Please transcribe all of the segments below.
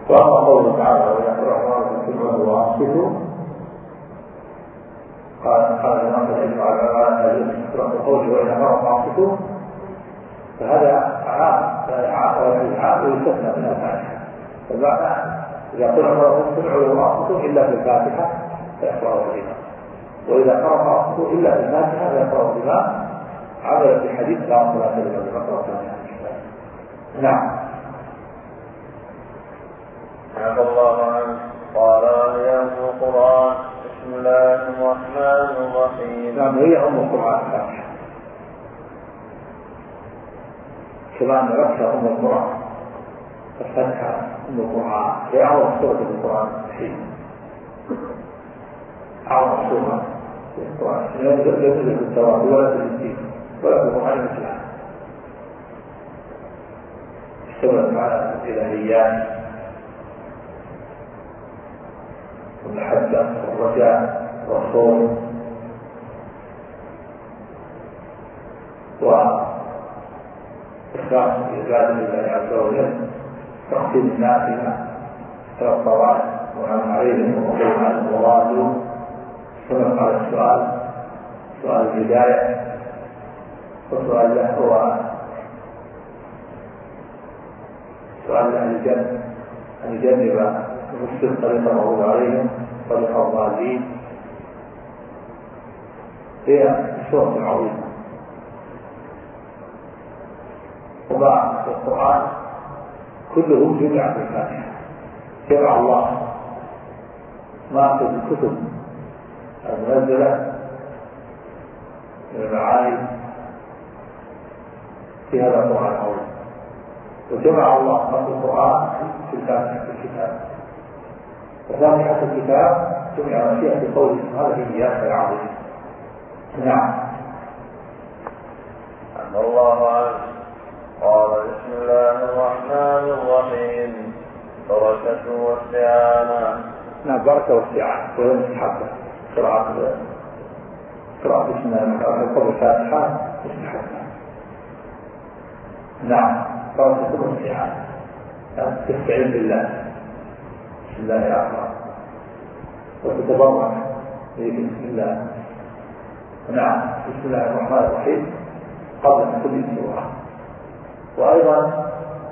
وأما قوله تعالى وإذا قرأ القرآن فاتبعوه وأنصتوا قال الإمام الشافعي على قوله وإذا قرأ فأنصتوا فهذا عام ويستثنى من الفاتحة. فالمعنى إذا قرأ فاتبعوه وأنصتوا إلا في الفاتحة فيقرأه الإمام، وإذا قرأ فأنصتوا إلا في الفاتحة فيقرأه الإمام، عمل في حديث لا صلاة لمن لم يقرأ فاتحة. نعم. عفى الله عنه. قال هي أم القرآن. بسم الله الرحمن الرحيم. نعم هي أم القرآن الفاتحة، كما أن ربها أم القرآن، الفاتحة أم القرآن هي أعظم سورة في القرآن الحين، أعظم سورة في القرآن، لا تدرك في التوراة ولا في الإنجيل ولا في القرآن مثلها. اشتملت على الإلهيات والمحبة والرجاء والخوف وإخلاص عبادة الله عز وجل، تقسيم الناس إلى الطوائف وعن عليهم وقوم عنهم وضادوا، ثم على السؤال، سؤال الهداية وسؤال له هو سؤال أهل الجنة أن يجنب المسلم طريق المغضوب عليهم طريق الضالين. هي سورة عظيمة، وما في القرآن كله جمع في الفاتحة، جمع الله ما في الكتب المنزلة من المعاني في هذا القرآن العظيم، وجمع الله ما في القرآن في الفاتحة في الكتاب. وفاتحة الكتاب جمع فيها بقوله سبحانه إياك نعبد. نعم. عفى الله عنه. قال بسم الله الرحمن الرحيم. بركة واستعانة. نعم بركة واستعانة وهي مستحبة. قراءة بسم الله قبل الفاتحة مستحبة. نعم بركة واستعانة، تستعين بالله بسم الله الرحمن وتتبرك بسم الله. نعم بسم الله الرحمن الرحيم قبل كل سورة. وأيضا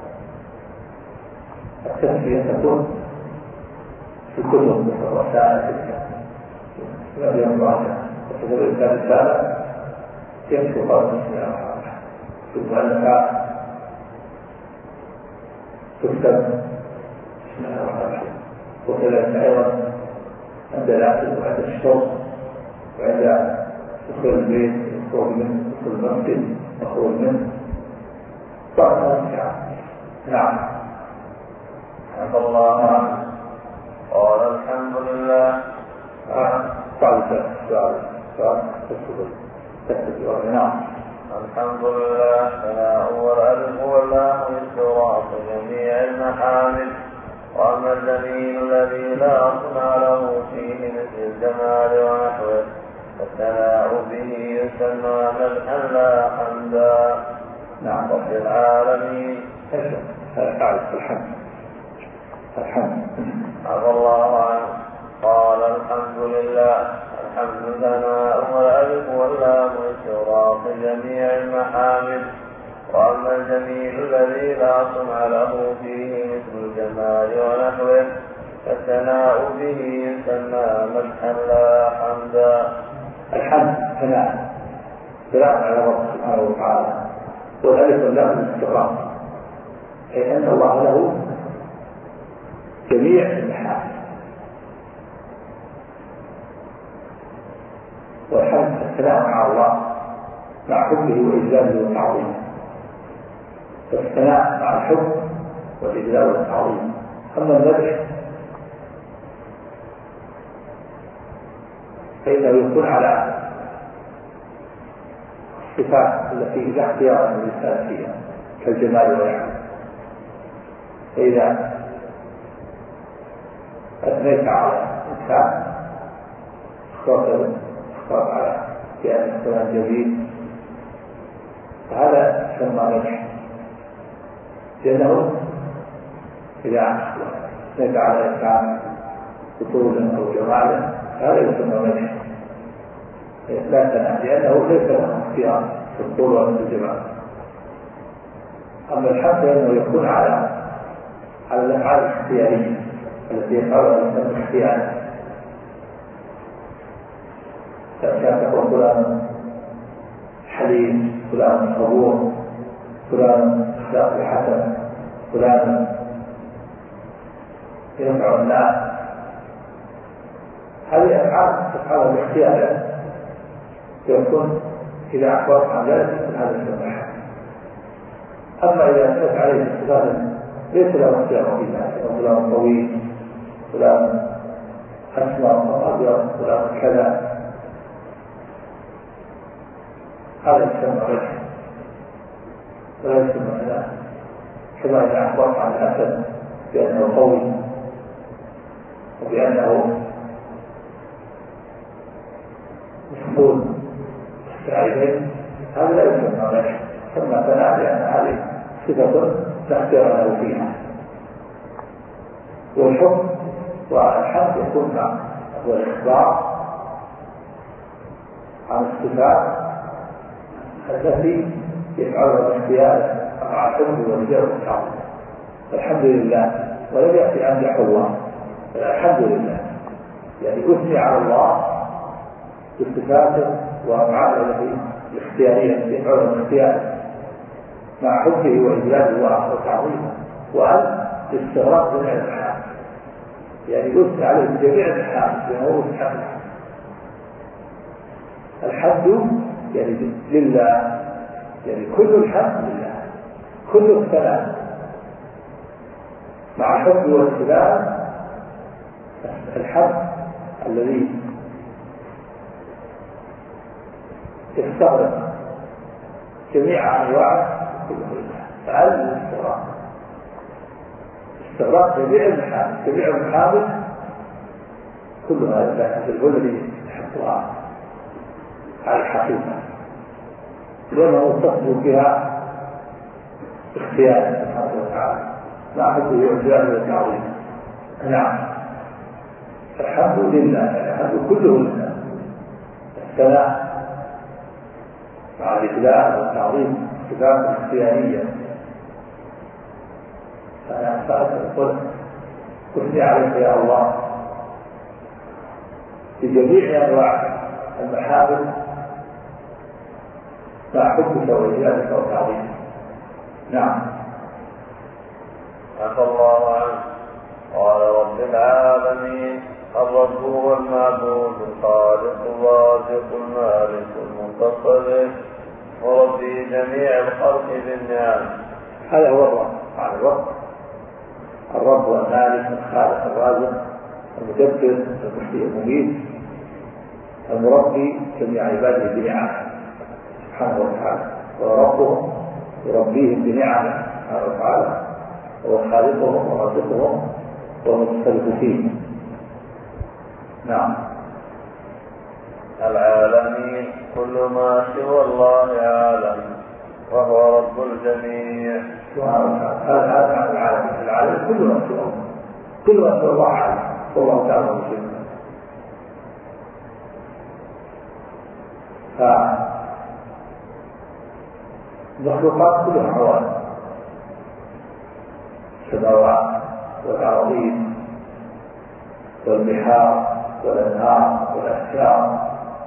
التسمية تكون في الكتب والرسائل التي ينبغي وتقول الإنسان رسالة يمشي قبل بسم الله الرحمن الرحيم، ثم أنها تكتب بسم الله الرحمن الرحيم. وكذلك أيضا عند الأكل وعند الشرب وعند دخول البيت الخروج منه، دخول المسجد الخروج منه. نعم. عفى الله عنه. قال الحمد لله. نعم. الحمد لله ثناء والألف واللام والصراط جميع المحامد. وأما الجميل الذي لا أصنع له فيه مثل الجمال ونحوه فالثناء به يسمى مدحا لا حمدا. نعم. رب العالمين. الحمد. عفى الله عنه. قال الحمد لله. الحمد ثناء والألف واللام والصراط جميع المحامد. وأما الجميل الذي لا صنع له فيه مثل الجمال ونحوه فالثناء به يسمى مدحا لا حمدا. الحمد ثناء على الله سبحانه وتعالى، والألف واللام الاستغراق، أي أن الله له جميع المحامد. والحمد الثناء مع الله مع حبه وإجلاله وتعظيمه، والثناء مع الحب والإجلال والتعظيم. أما المدح فإنه يكون على الصفات التي لا اختيار للإنسان فيها كالجمال والنعم. فإذا أثنيت على إنسان اخترت على كأن فلان جميل فهذا يسمى مدح، لأنه إذا ليس على إنسان بطول أو جمال هذا يسمى مدح لا تنام لأنه ليس له اختيار في الطول ولا في الجمال. أما الحمد فإنه يكون على الأفعال الاختيارية التي يفعلها الإنسان اختيارا، كان تقول فلان حليم، فلان صبور، فلان أخلاقه حسن، فلان ينفع الناس. هذه أفعال تفعلها باختيار يكون إذا أخبرت عن ذلك من هذا السماح. أما إذا أثبت عليه الصفات ليس له اختيار في ذلك، فلان طويل، فلان أسمر أو أبيض، فلان كذا، هذا يسمى مدح ولا يسمى ثناء. كما إذا أخبرت عن الأسد بأنه قوي وبأنه مسؤول السعيدين، هذا لا يسمى مدح، يسمى ثناء لأن هذه صفة لا اختيار له فيها. والحكم والحمد يكون مع والإخبار عن الصفات التي يفعلها باختيار مع الحمد والجر والحمد. الحمد لله ولم يأتي أمدح الله، الحمد لله يعني أثني على الله بالصفات وأفعاله التي الاختيارية يفعلها باختياره مع حبه وإجلاله وتعظيمه، وأن استغراق جميع الأحكام يعني يثني عليه بجميع الأحكام لأنه مستحق. الحمد يعني لله، يعني كل الحمد لله، كل الكلام مع الحب والسلام. الحمد الذي يستغرق جميع أنواعه فعل الاستغراق، استغراق جميع المحامد كل هذا هو الذي يحطها على الحقيقة لأنه تصدر بها اختيار سبحانه وتعالى لا حد يعجل وتعظيم. نعم الحمد لله، الحمد كله لله، الثناء مع الإجلال والتعظيم صفات اختيارية. فأنا أقول أثني عليك يا الله بجميع أنواع المحامد مع حبك وإجلالك وتعظيمك. نعم. عفى الله عنه. قال رب العالمين الرب هو المعبود الخالق الرازق المالك المنتصر وربي جميع الخلق بالنعم. هذا هو الرب، معنى الرب والمالك الخالق الرازق المدبر المحيي المميت المربي جميع عباده بنعمه سبحانه وتعالى، وربهم يربيهم بنعمه سبحانه وتعالى، هو خالقهم ورازقهم ومتصرف فيهم. نعم. العالمين كل ما سوى الله عالم وهو رب الجميع. هذا العالم كل ما سوى الله، كل ما سوى الله عالم والله تعالى مسلم. المخلوقات كلها عوالم، السماوات والأراضين والبحار والأنهار والأشجار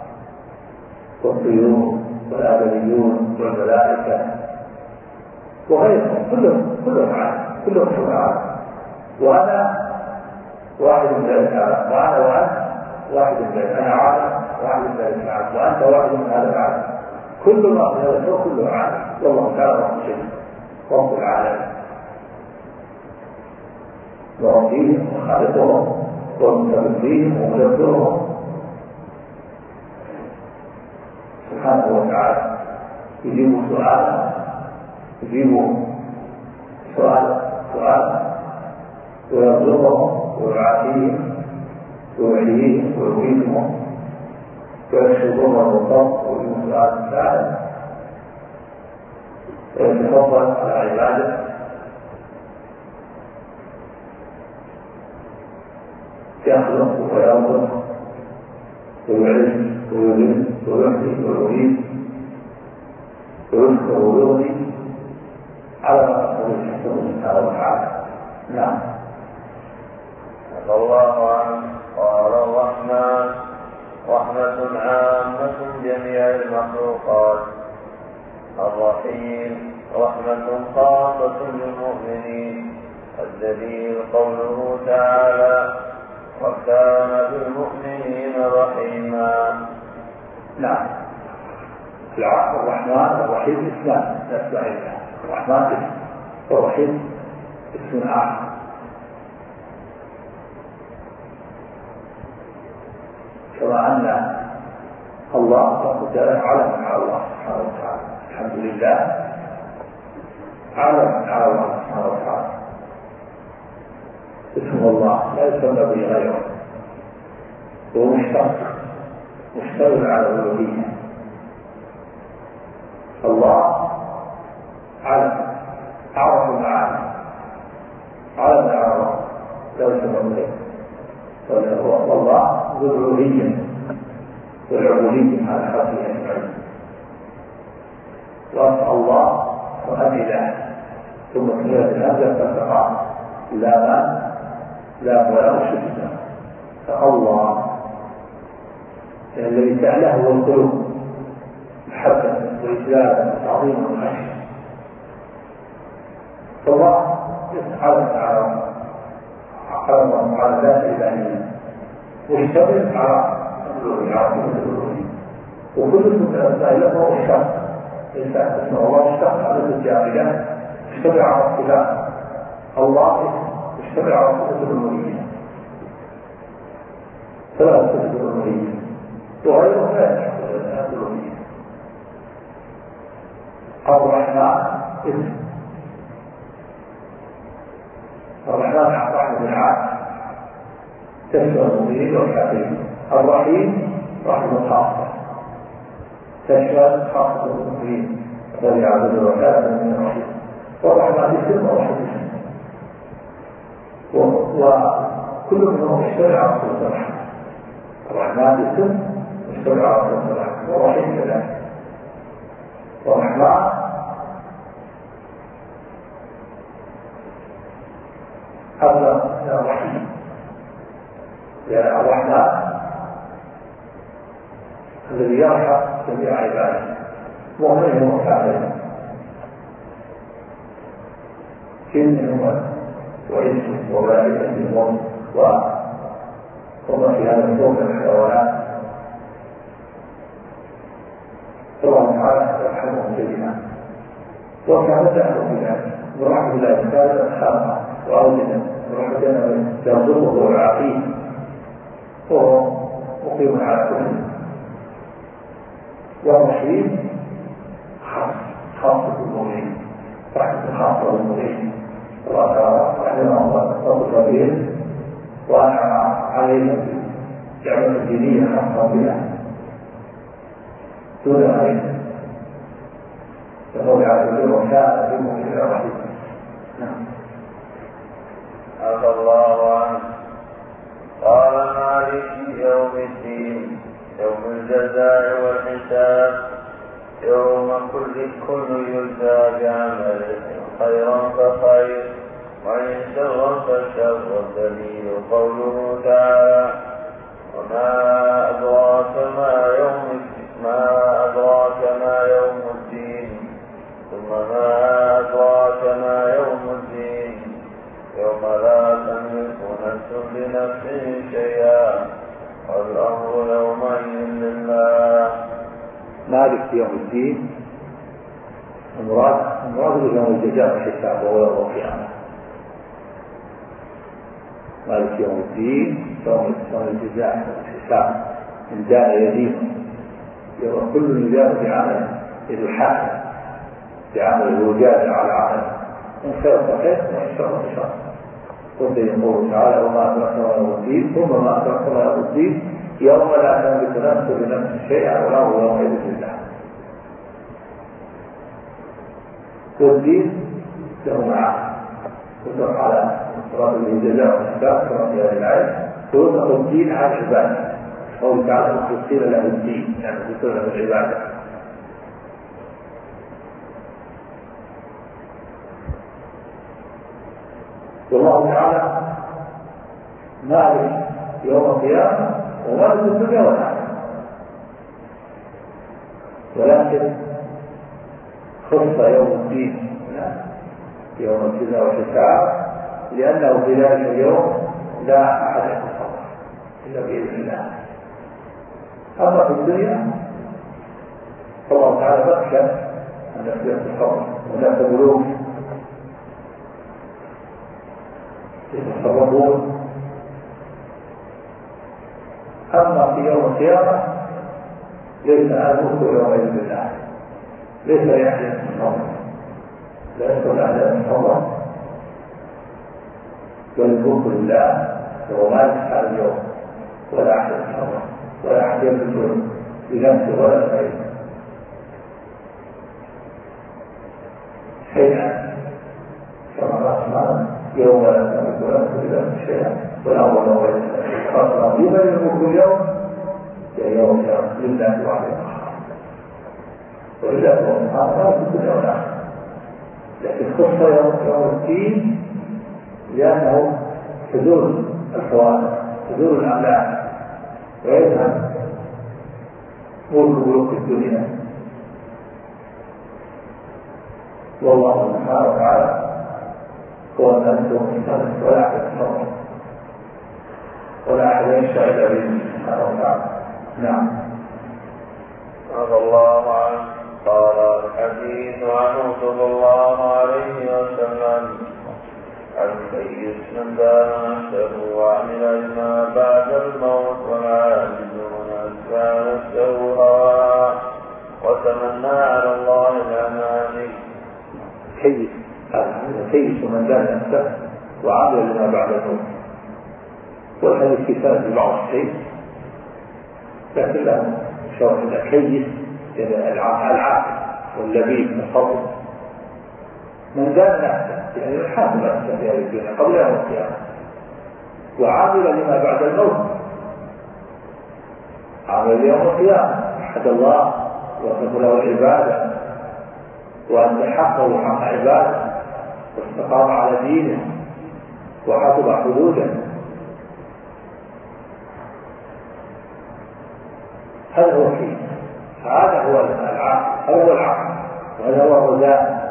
والطيور والآدميون والملائكة وغيرهم كلهم عالم، كلهم عالم. وأنا واحد من ذلك العالم، وأنا وأنت واحد من ذلك، أنا عالم واحد من ذلك العالم، وأنت واحد من هذا العالم. كل ما في هذا الكون كله عالم، والله تعالى رب الجميع رب العالمين، وربيهم وخالقهم ومتبديهم ومدبرهم سبحانه وتعالى. يجيب سؤال ويرزقهم ويعافيهم ويحييهم ويميتهم ويشهدهم الرطب ويجيب سؤال سائل ويتفضل على عباده يخلق ويرزق ويعز ويذل ويحيي ويميت ويذكر ويغني على ما تقول سبحانه وتعالى. نعم. رضي الله عنه قال الرحمن رحمة عامة جميع المخلوقات، الرحيم رحمة خاصة للمؤمنين، الدليل قوله تعالى وكان بالمؤمنين رحيما. نعم. الرحمن الرحيم اسمان لا اسم الله. الرحمن اسم والرحيم اسم آخر. كما أن الله تعالى علم على الله سبحانه وتعالى، الحمد لله علم على الله سبحانه وتعالى. اسم الله لا يسمى به غيره، هو مشتمل على الألوهية. الله علم أعرف المعاني، علم على الله لا يسمى به غيره. والله ذو الألوهية والعبودية على خلقه أجمعين. وأسأل الله وأدله ثم سمعت الهمزة فالتقى لا ولا شفنا فالله الذي تعله هو القلوب محبة وإجلال وتعظيم وخشية. فالله على ذات الإلهية مشتمل على الألوهية، وكل اسم من الأسماء له هو مشتق. اسم الله مشتق على الجاهلية مشتمل على الصفات. الله مشتمل على صفة الألوهية، ثلاث صفة الألوهية وغيره لا يشتمل على الألوهية. الرحمن اسم الرحمن رحمة العام تشمل المؤمنين والكافرين. الرحيم رحمة خاصة تشمل خاصة المؤمنين الذي يعبدون وكافر من الرحيم. والرحمن اسم والرحيم اسم، وكل منهم يشتمل على صفة الرحمة. الرحمن اسم يشتمل على صفة الرحمة، والرحيم كذلك. والرحمن أبلغ من الرحيم، لأن الرحمن الذي يرحم جميع عباده مؤمنهم وكافرهم، جنهم وإنسهم وملائكتهم وما في هذا الكون من الحيوانات. الله تعالى يرحمهم جميعا، وكان سهل في ذلك من رحمة الله تعالى خلقه وأوجده ورحمة يرزقه ويعافيه وهو مقيم على كل. والرحيم خاصة بالمؤمنين، رحمة خاصة بالمؤمنين. الله تعالى رحمه الله كبير وأنعم عليهم بنعمة الدينية خاصة بها دون غيره، فهو يعتبر وكان بالمؤمنين الرحيم. عفى الله عنه قال مالك يوم الدين يوم الجزاء والحساب، يوم كل يجزى بعمله خيرا فخير وإن شرا فشر. والدليل قوله تعالى وما أدراك ما يوم الدين ثم ما أدراك ما يوم الدين يوم لا تملك نفس لنفس شيئا والأمر يومئذ لله. مالك يوم الدين المراد يوم الجزاء والحساب وهو يوم القيامة. مالك يوم الدين يوم الجزاء والحساب من دان يدين، يوم كل يجاز بعمله إذ الحاكم بعمله وجاز على عمله إن خير فخير وإن شر فشر. قلت يقول تعالى وما أدركنا يوم الدين ثم ما أدركنا يوم الدين يوم لا تملك نفس لنفس شيئا والأمر يومئذ لله. والدين له معاني يطلق على صراط الجزاء والحساب كما في هذه الآية ويطلق الدين على العبادة قوله تعالى مخلصين له الدين يعني مخلصين له العبادة. والله تعالى مالك يوم القيامة ومالك الدنيا والآخرة، ولكن خص يوم الدين يوم الجزاء والحساب لأنه في ذلك اليوم لا أحد يتصرف إلا بإذن الله. أما في الدنيا فالله تعالى بخشى أن يتصرف هناك ملوك يتصرفون. أما في يوم القيامة ليس الملك يومئذ بالله، ليس يحدث من الله، لا يكون أحد من الله، بل الملك لله وهو مالك هذا اليوم، ولا أحد من الله، ولا أحد يملك بنفسه ولا غيره. حين كما قال سبحانه يوم لا تملك نفس بنفسه شيئا والأمر يومئذ خاصة بمن الملك اليوم يوم لله وحده ولله سبحانه في الدنيا والآخرة. لكن خص يوم الدين لأنه حدود الحوادث حدود الأملاك ويذهب ملك الدنيا. والله سبحانه وتعالى هو الناس والإنسان ولا أحد يتصرف ولا أحد ينشأ إلا به سبحانه وتعالى. نعم. رضي الله عنه قال الحديث عنه صلى الله عليه وسلم الكيس من دان نفسه وعمل لما بعد الموت والعاجزون أتبع نفسه هواه وتمنى على الله الأماني. كيس من دان نفسه وعمل لما بعد الموت، والحديث كفاية في بعض الشيء لكن له شرح الكيس العاقل واللبيب الفضل. من دان نفسه يعني يحاسب نفسه في هذه الدنيا قبل يوم القيامة، وعامل لما بعد الموت، عامل يوم القيامة وحد الله وصف له العبادة وأن حقه حق عباده واستقام على دينه وحفظ حدوده. هذا هو الكيس، هذا هو العقل، هذا هو العقل وهذا هو الرجاء.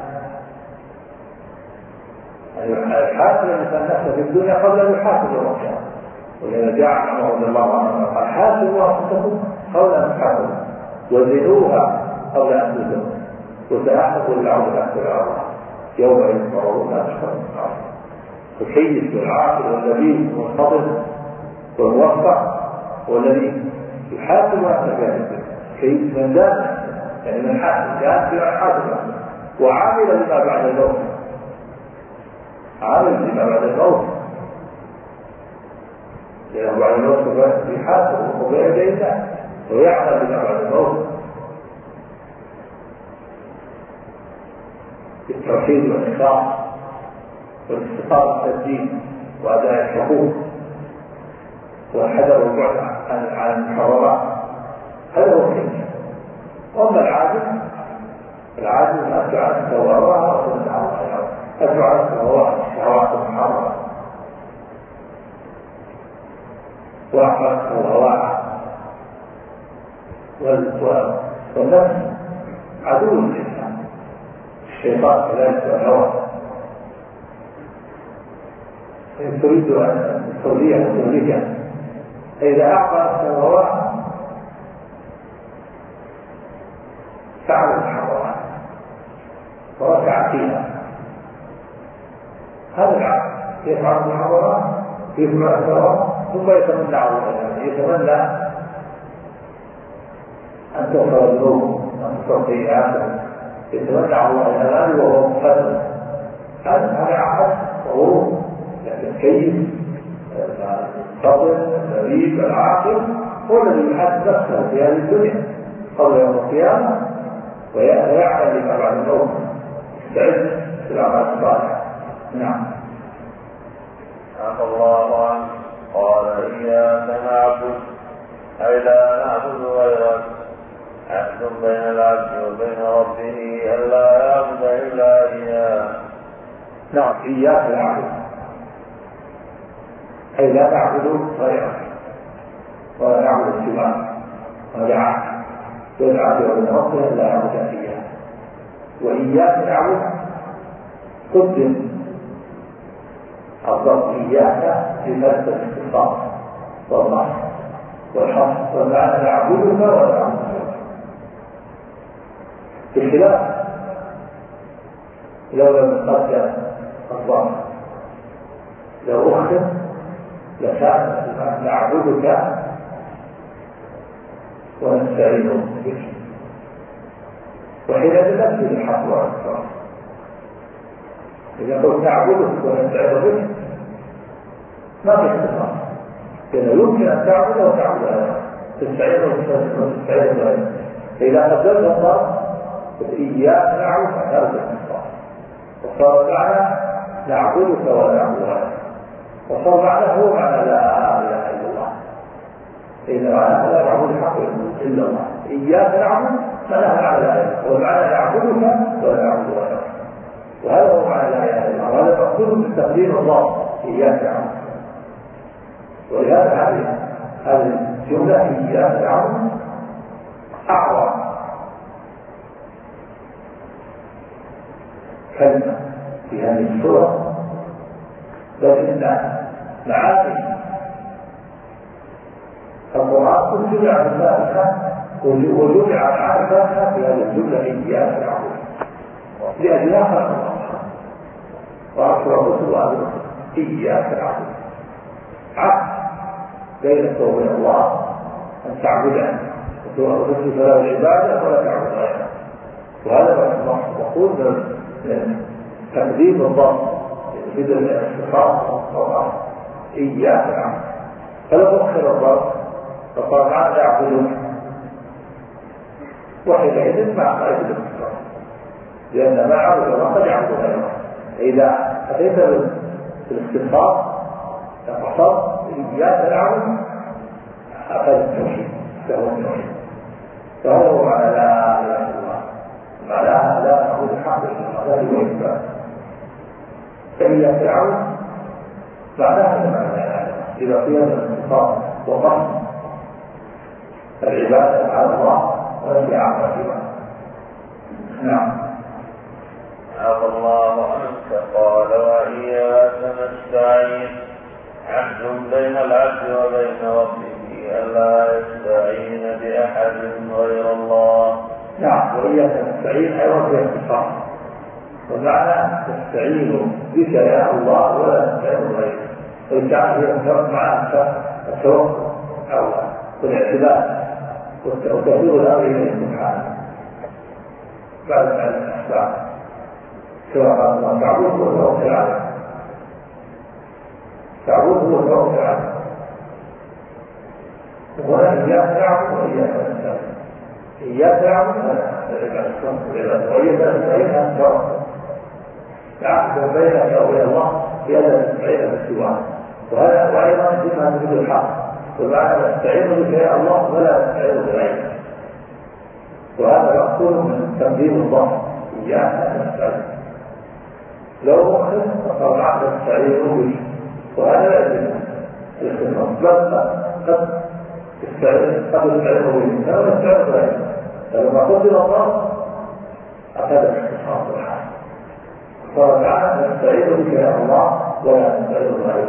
يحاسب الإنسان نفسه في الدنيا قبل أن يحاسب يوم القيامة. ولذا جاء عمر رضي الله عنه قال حاسبوا أنفسكم قبل أن تحاسبوا وزنوها قبل أن تزنوا وسأحفظوا للعرض تحت الأرض يومئذ تعرضون لا تخافون من الأرض. الكيس والعاقل واللبيب والفضل والموفق والذي يحاسب نفسه في الدنيا. كيس من دان يعني من حاسب كان في حاسب وعامل لما بعد الموت، عامل لما بعد الموت لأنه بعد الموت يحاسب وقبل يديه ويعمل لما بعد الموت بالتوحيد والإخلاص والاستقامة على الدين وأداء الحقوق والحذر والبعد عن المحرمات. هذا هو الكيس. أما العاجز أتبع نفسه هواها أتبع نفسه هواها الشهوات المحرمة وأحرص هواها. والنفس عدو للإنسان، الشيطان كذلك والهوى إن تريد أن توليه إذا أعطى نفسه هواها فعل المحرمات وركع فيها. هذا العقل يفعل المحرمات يفعل الثواب ثم يتمنى على الله، يتمنى أن تغفر ذنوبه أن تغفر سيئاته، يتمنى على الله الأمان وهو مقدم. هذا عقل وغرور. لكن كيف الفضل الغريب العاقل هو الذي يحاسب نفسه في هذه الدنيا قبل يوم القيامة ويعمل لما بعد الموت، يستعد للأعمال الصالحة. نعم. عفى الله عنه قال إياك نعبد أي لا نعبد غيرك عهد بين العبد وبين ربه ألا يعبد إلا إياه. نعم إياك نعبد أي لا نعبد غيرك ولا نعبد سواك هذا عهد بين العبد وبين ربه ألا يعبد إياه. وإياك نعبد قدم الضبط إياك بمثل الاختصاص والنص والحصر والمعنى نعبدك ولا نعبدك بخلاف لو لم نقدر الضبط لو أخذ لكان نعبدك ونستعين بك وحينئذ نفسد الحق والإكرام. إذا قلت نعبدك ونستعين بك ما في اختصاص لأنه يمكن أن تعبد وتعبد غيره تستعين غيره. فإذا قدرت الله إياك نعبد فهذا الاختصاص وصار المعنى نعبدك ولا نعبد غيرك وصار معنى هو معنى لا إله إلا الله. إذا معنى لا نعبد الحق إلا الله إياك نعبد فلا معنى لا إله والمعنى نعبدك ولا نعبد غيرك وهذا هو معنى لا إله إلا الله وهذا مقصود بالتقدير الله إياك نعبد. ولهذا هذه الجملة إياك نعبد أعظم كلمة في هذه السورة بل إن معاني القرآن كل جمع الفاتحة وجمع معاني الفاتحة في هذه الجملة إياك نعبد لأجلها خلق الله وأرسل الرسل وأبو إياك نعبد عهد بينك وبين الله أن تعبده وتخلص له العبادة ولا تعبد غيره. وهذا مقصود من تقديم الضبط في الاختصاص والأمر إياك نعبد. فلو أخر الضبط فقال تعالى يعبدون وحينئذ مع قائد الاختصاص لأن ما عبد الله قد يعبد غيره. إذا أتيت بالاختصاص فقصد إياك نعبد أخذ التوحيد له التوحيد وهذا هو معنى لا إله إلا الله. معناها لا نعبد الحق إلا الله ذلك وإثبات. فإياك نعبد معناها أن معنى لا إله إلا الله إذا قيل الاختصاص وقصد العبادة على الله ونفي عما سواه. نعم. عفى الله عنك قال وإياك نستعين عهد بين العبد وبين ربه ألا يستعين بأحد غير الله. نعم وإياك نستعين أيضا في اختصاص ومعنى نستعين بك يا الله ولا نستعين غيرك. ويجعل معه التوكل أو والاعتماد وتفويض الأمر إليه سبحانه بعد الأسباب سواء قال الله تعبده وتوكل عليه تعبده وتوكل عليه. وهنا إياك نعبد وإياك نستعين. إياك نعبد وإياك نستعين أن توكل تعبد بينك وبين الله بأن نستعين بالسواه. وهذا أيضا فيما تريد الحق ومعنى نستعين بك يا الله ولا نستعين بغيرك. وهذا مقصود من تقديم الله إياك نستعين. لو مخص فقد عهد نستعين بك وهذا لا يجب الاختصاص بل قد نستعين بك ولا نستعين بغيرك. فلما قدر الله أخذ الاختصاص الحق قال تعالى نستعين بك يا الله ولا نستعين بغيرك.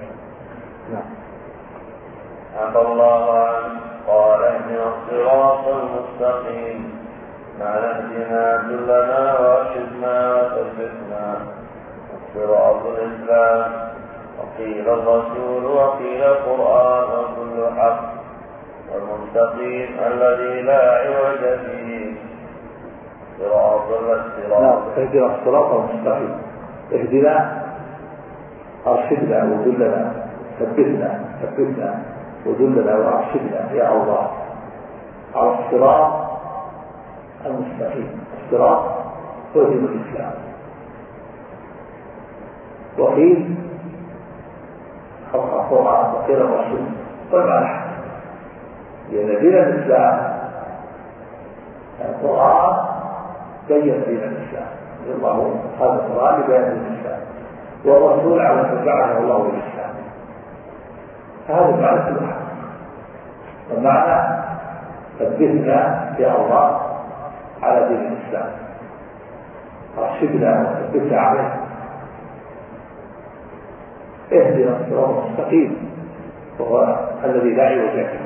عفى الله عنه قال اهدنا الصراط المستقيم معنى اهدنا دلنا وارشدنا وثبتنا. الصراط الإسلام وقيل الرسول وقيل القرآن وكل حق والمستقيم الذي لا عوج فيه صراط الاستراط. اهدنا الصراط المستقيم اهدنا أرشدنا ودلنا ثبتنا ودلنا وأرشدنا يا الله على الصراط المستقيم. الصراط هو دين الإسلام. وقيل الخطوة وقيل الرسول والمعنى، لأن دين الإسلام القرآن بين دين الإسلام، الله هذا القرآن بين دين الإسلام، والرسول على ما بعثه الله بالإسلام. هذا المعنى كله. المعنى ثبتنا يا الله على دين الإسلام، أرشدنا وثبتنا عليه، اهدنا الصراط المستقيم وهو الذي لا عوج له.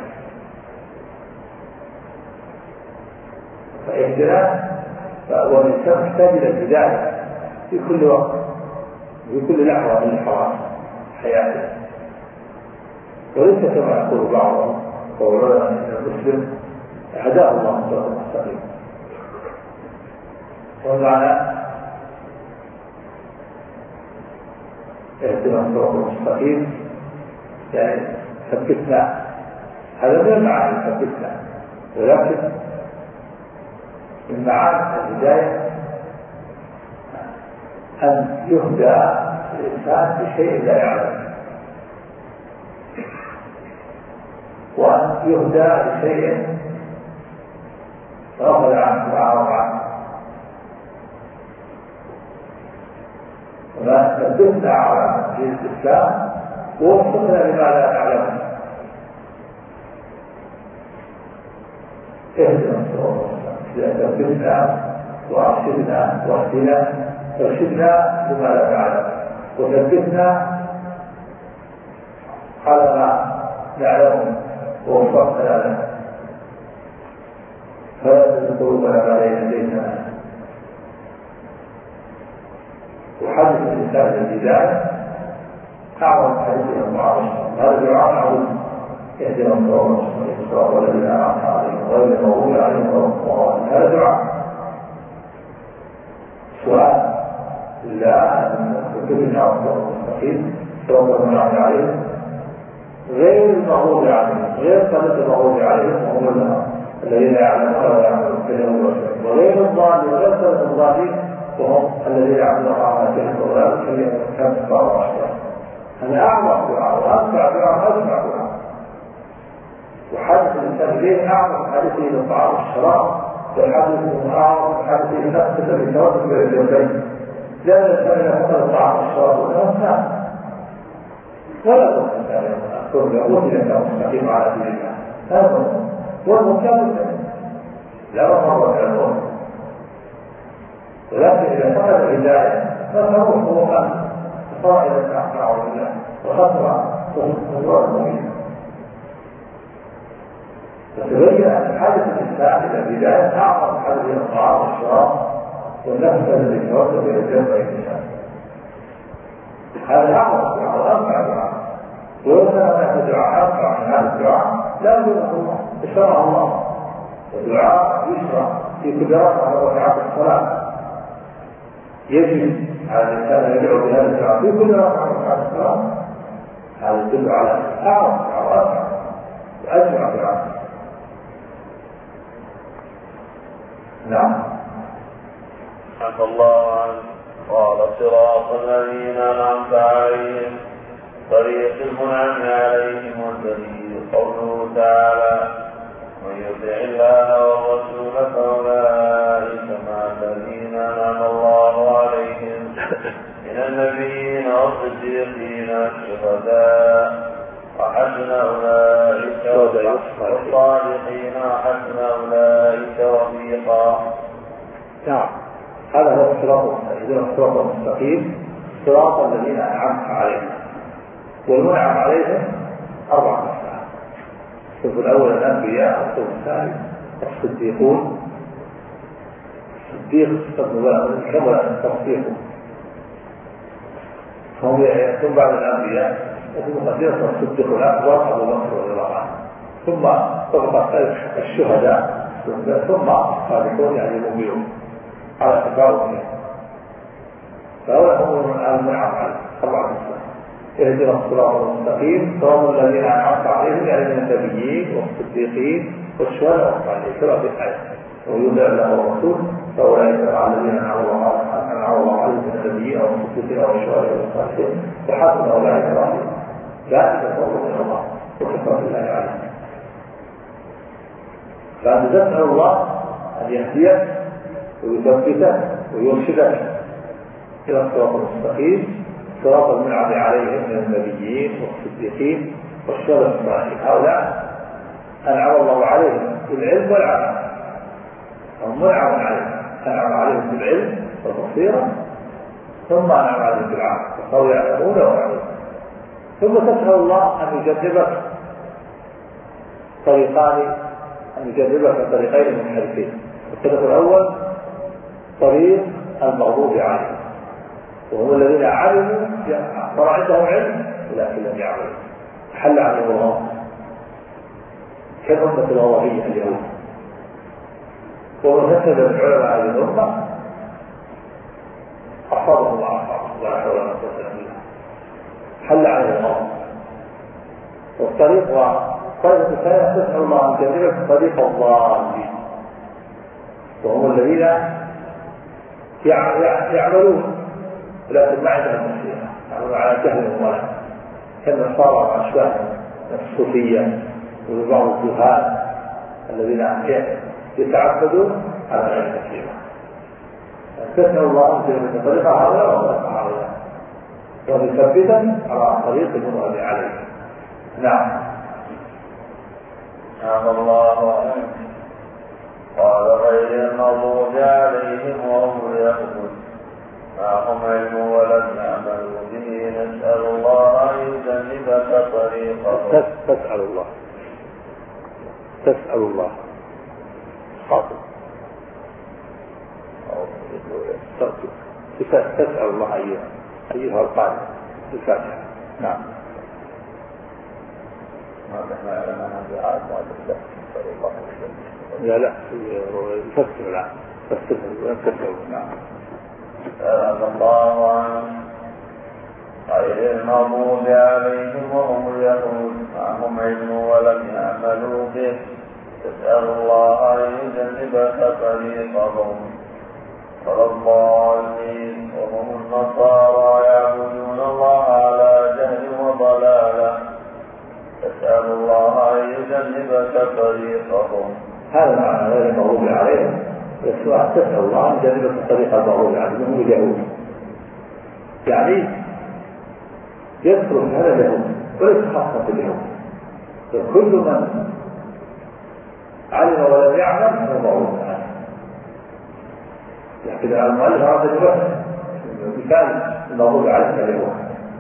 فاهدنا، والإنسان محتاج إلى الهداية في كل وقت في كل لحظة من لحظات حياته، وليس كما يقول بعضهم وقولون أن المسلم هداه الله الصراط المستقيم. والمعنى اهدنا الصراط المستقيم يعني ثبتنا، هذا من المعنى ثبتنا، ولكن من معاني الهداية أن يهدى الإنسان بشيء لا يعلم، وأن يهدى بشيء غفل عنه وأعرض عنه. وما ثبتنا على دين الإسلام ووفقنا لما لا نعلمه. اهدنا الصراط المستقيم، ثبتنا وارشدنا واهدنا، ارشدنا لما لا نعلم وثبتنا على ما نعلمه ووفقنا له، فلا تزغ قلوبنا بعد إذ هديتنا. وحدث الإنسان الهداية أعظم حديث المعاصي، هذا دعاء عظيم، اهدنا الصراط المستقيم صراط الذين أنعمت عليهم غير المغضوب عليهم ولا الضالين. هذا دعاء سؤال لا تثبتنا على الصراط المستقيم صراط الذين أنعمت عليهم غير المغضوب عليهم، غير طريق المغضوب عليهم وهم الذين يعلمون ولا يعلمون، وغير الضالين وغير طريق الضالين وهم الذين يعبدون الله ولا كم بعض الأشياء. هذا أعظم دعاء وأنفع دعاء وأجمع دعاء. وحدث الإنسان إليه أعظم حدث إلى الطعام والشراب، والحدث أعظم حدث إلى نفس الذي توسط بين الجنبين، لأن الإنسان إذا فقد الطعام والشراب والنفس ولا تنسى أن أذكر يقول إلى مستقيم على دين الله، هذا هو المكان لا مفر على الأمر. ولكن إذا فقد الهداية فسروح وقال صار إلى الأحكام بالله وخسر خسران المؤمنين. فتبين أن حادث الإنسان إلى الهداية أعظم حادث إلى الطعام والشراب والنفس الذي توسط إلى الجنة والإنسان. هذا أعظم دعاء وأنفع دعاء، ويمكن أن يأخذ دعاء أنفع من هذا الدعاء لا يجوز الله شرع الله، والدعاء يشرع في كل ركعة وركعات الصلاة، يجب على الإنسان أن يدعو بهذا الدعاء في كل ركعة وركعات الصلاة. هذا يدل على أعظم دعاء وأنفع وأجمع دعاء. نعم. عفى الله عنه. قال صراط الذين أنعمت عليهم طريق المنعم عليهم والدليل قوله تعالى: من يطع الله والرسول فأولئك مع الذين أنعم الله عليهم من النبيين والصديقين والشهداء وحسن أولئك والصالحين وحسن أولئك رفيقا. نعم، هذا هو الصراط المستقيم، صراط الذين أنعمت عليهم. والمنعم عليهم 4 أقسام: الصف الأول الأنبياء، والصف الثاني الصديقون. الصديق كمل تصديقه، هم يأتون بعد الأنبياء، وفي مقدمة الصديق الأكبر أبو بكر رضي الله عنه، ثم طبقة الشهداء، ثم الصالحون يعني المؤمنون على تفاوتهم. فهؤلاء هم المنعم عليهم 4 أقسام. اهدنا الصراط المستقيم صراط الذين أنعمت عليهم يعني من النبيين والصديقين والشهداء والصالحين كما في الآية: ويطع الله والرسول فأولئك مع الذين أنعم الله عليهم من النبيين والصديقين والشهداء والصالحين وحسن أولئك رفيقا. ذلك فضل من الله وكفر الله عليه. فأنت تسأل الله أن يهديك ويثبتك ويرشدك إلى الصراط المستقيم، صراط المنعم عليهم من النبيين والصديقين والشهداء الصالحين. هؤلاء أنعم الله عليهم بالعلم والعمل، هم منعم عليهم، أنعم عليهم بالعلم والبصيرة، ثم أنعم عليهم بالعمل فصاروا يعلمون ويعملون. ثم تسأل الله أن يجنبك طريقين منحرفين. الطريق الأول طريق المغضوب عليهم، وهم الذين علموا صار عندهم علم ولكن لم يعملوا، حل عليهم الغضب كالأمة الغضبية اليهود. ومن هكذا العلماء هذه الأمة أصابهم ولا حول ولا قوة إلا بالله، حل عليهم الغضب. والطريق طريقة الثانية تسأل الله أن يجنبك طريق الضالين، وهم الذين يعملون ولكن ما عندهم بصيرة، يعملون على جهل ولا كالنصارى وأشباههم الصوفية وبعض الجهال الذين يتعبدون على غير بصيرة. تسأل الله أن يجنبك طريق هؤلاء وهؤلاء ويثبتا على طريق المنهج عليه. نعم. الله عنه قال غير المغضوب عليهم وهم اليهود معهم علم ولم يعملوا به، نسأل الله أن يجنبك طريقه. تسأل الله خاطب تسأل الله أيها القارئ الفاتحة. نعم. لا يفسر لا يفسر. نعم. الله عنه غير المغضوب عليهم وهم اليهود معهم علم ولم يعملوا به، تسأل الله أن يجنبك طريقهم. ولا الضالين وهم النصارى يعبدون الله على جهل وضلالة، تسأل الله أن يجنبك طريقهم. هذا معنى غير المغضوب عليهم، السؤال تسأل الله أن يجنبك طريق المغضوب عليهم هم اليهود، يعني يذكر هذا اليهود وليس خاصة باليهود، كل من علم ولم يعلم هو مغضوب عليه. لكن المؤلف هذا الوقت مثال المغضوب عليهم اليهود.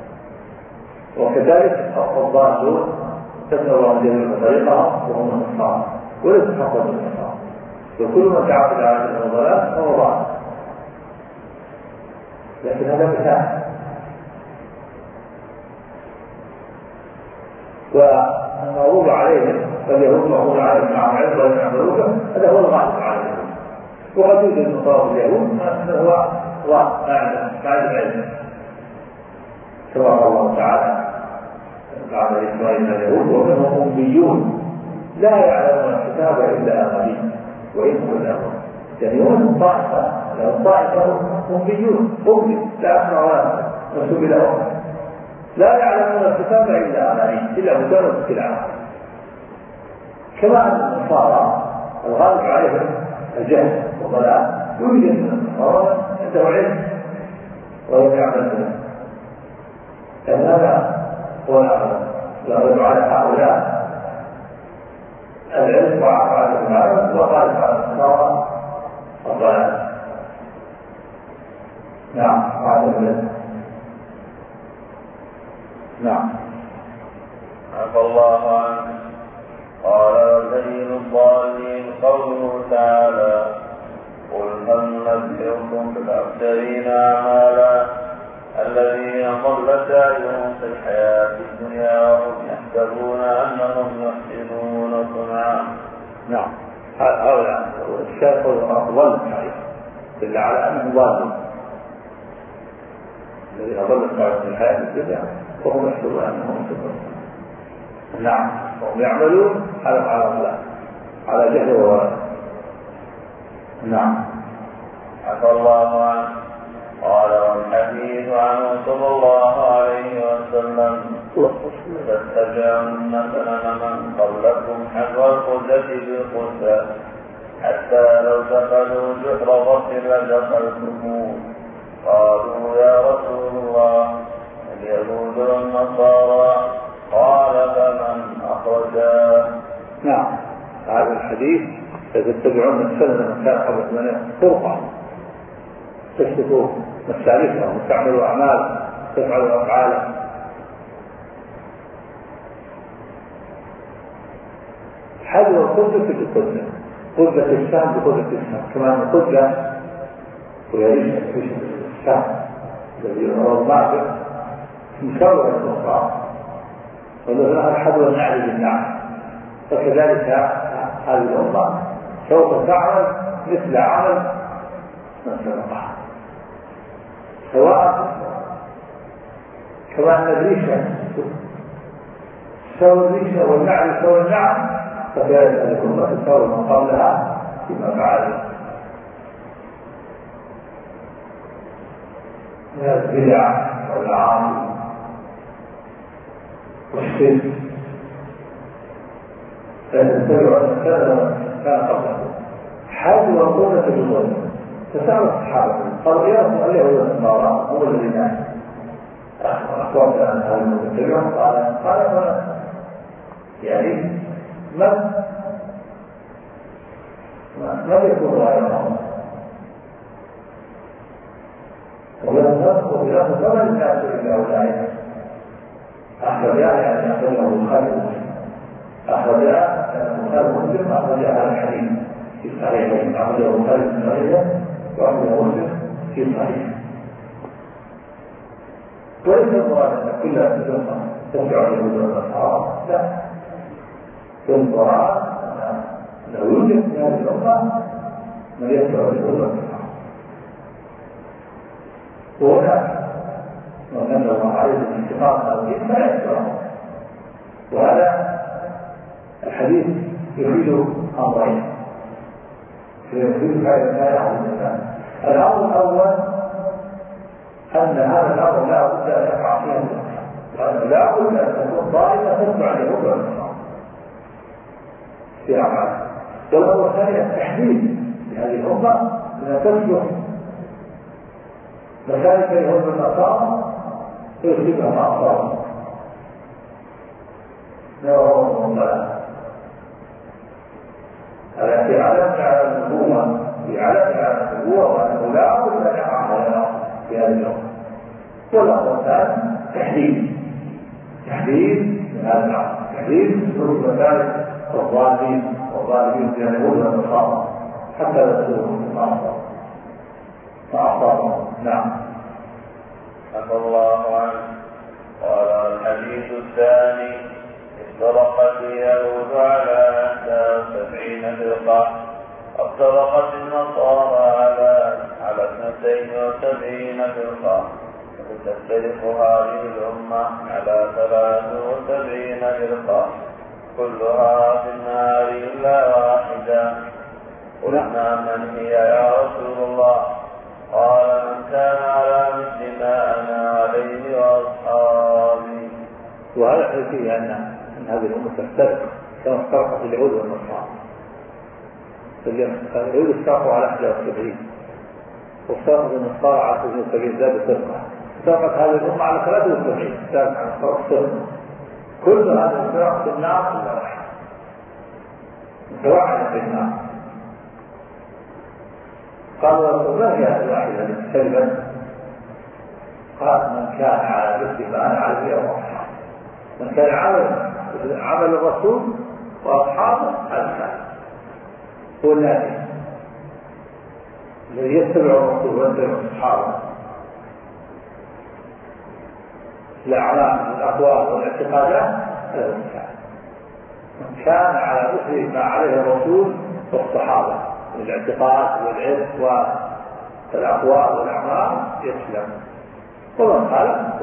وكذلك الضالون تسأل الله أن يجنبك طريقهم وهم النصارى وليس خاصة بالنصارى، وكل من تعبد على الضلال فهو ضال. لكن هذا مثال. والمغضوب عليهم فاليهود مغضوب عليهم معهم علم ولم يعملوا به، هذا هو الغالب عليهم. وقد يوجد النصارى اليهود هو ما عنده علم، كما قال الله تعالى بعد إسرائيل اليهود ومنهم أميون لا يعلمون الكتاب إلا قليلا وإنهم الأمر، يعني هم طائفة أميون لا يسمع ولا مسلم لهم، لا يعلمون الكتاب إلا مجرد الكلام. كما أن النصارى الغالب عليهم الجهل والضلال، يوجد من النصارى عنده علم ولم يعمل به، هذا هو الغالب على هؤلاء العلم وعلى المعرفة، وغالب على النصارى الضلال. نعم. نعم. عفى الله عنه قال سيد الضالين قوله تعالى قل هل ننبئكم بالأخسرين أعمالا الذين ضل سعيهم في الحياة الدنيا وهم يحسبون أنهم يحسنون صنعا. نعم. هؤلاء الشيخ ضل سعيهم دل على أنهم ضالون، الذين ضل سعيهم في الحياة الدنيا وهم يحسبون أنهم يحسنون. نعم. وهم يعملون على جهل ووراء. نعم. عفى الله عنه قال والحديث عنه صلى الله عليه وسلم تتبعن سنن من قبلكم حذو القدة بالقدة حتى لو دخلوا جحر ضب لدخلتموه. قالوا يا رسول الله اليهود والنصارى قال فمن أخرجاه. نعم، هذا الحديث تتبعون السنن من كان قبلكم فرقة تسلكوا مسالكهم وتعملوا أعمال تفعلوا أفعالا. حذو القدة في القدة، قدة الشام بقدة الشام، كما أن القدة ويعيش في الشام الذي هو النافع مكون الأخرى، ولها حذو النعل بالنعل. فكذلك هذه الأمة سوف تعمل مثل عمل من سبقها، سواء كما أن الريشة سوى الريشة والنعل سوى النعل، فكذلك الأمة تساوي من قبلها فيما فعلت من البدع والعاصي والشرك، فيتبعون السنن كان قبلهم حاجوا القوة بالظلم. فسأل الصحابة قالوا يا رسول الله والنصارى هو الذين أخبرت أن هذا المتبع؟ قال يعني من يكون غيرهم وبلغه فمن الناس إلا أولئك. أخرج يعني أخرجه البخاري ومسلم، أخرج البخاري ومسلم أخرج هذا الحديث في صحيحين، أخرجه البخاري في صحيحه وأخرجه مسلم في صحيحه. وليس المراد أن كل الأمة تتبع اليهود والنصارى، لا، المراد لو يوجد في هذه الأمة من يتبع اليهود والنصارى، وهناك وأن الله عليه الانتقام الدين لا يتبعه. وهذا الحديث يفيد أمرين، يفيد فائدة يعود الإنسان. الأمر الأول أن هذا الأمر لا بد أن يقع فيه الإنسان، وأنه لا بد أن تكون ضائفة تتبع اليهود والنصارى في أعمالها. والأمر الثاني التحديد لهذه الأمة أن تسلك مسالك اليهود والنصارى ويصيبها مع أصابهم نورهم ضلال. هذا في علم على النبوة، في علم على النبوة، وأنه لا بد أن يقع على في هذه الأمة. والأمر الثاني تحديد من هذا الأمر، تحديد سلوك مسالك الظالمين في اليهود والنصارى حتى لا يصيبهم مع أصابهم. نعم. عفى الله عنه. قال الحديث الثاني: افترقت اليهود على 71 فرقة، وافترقت النصارى على 72 فرقة، وتفترق هذه الأمة على 73 فرقة كلها في النار إلا واحدة. قلنا من هي يا رسول الله؟ قال من كان على مثل ما أنا عليه وأصحابي. وهذا فيه أن هذه الأمة تفترق كما افترقت اليهود والنصارى. اليهود افترقوا على 71 وافترقت النصارى على 72، زاد فرقة. افترقت هذه الأمة على 73، زاد على فرقة. كل هذه الفرق في النار إلا واحد، متوعدة في النار. قالوا ما هي الواحدة التي سلبت؟ قال من كان على مثل ما أنا عليه وأصحابي. من كان عمل الرسول وأصحابه هذا هو النادي الذي يتبع الرسول ويتبع أصحابه الأعمال والأقوال والاعتقادات. هذا من كان على مثل ما عليه الرسول والصحابة الاعتقاد والعلم والأقوال والأعمال يسلم، ومن خالف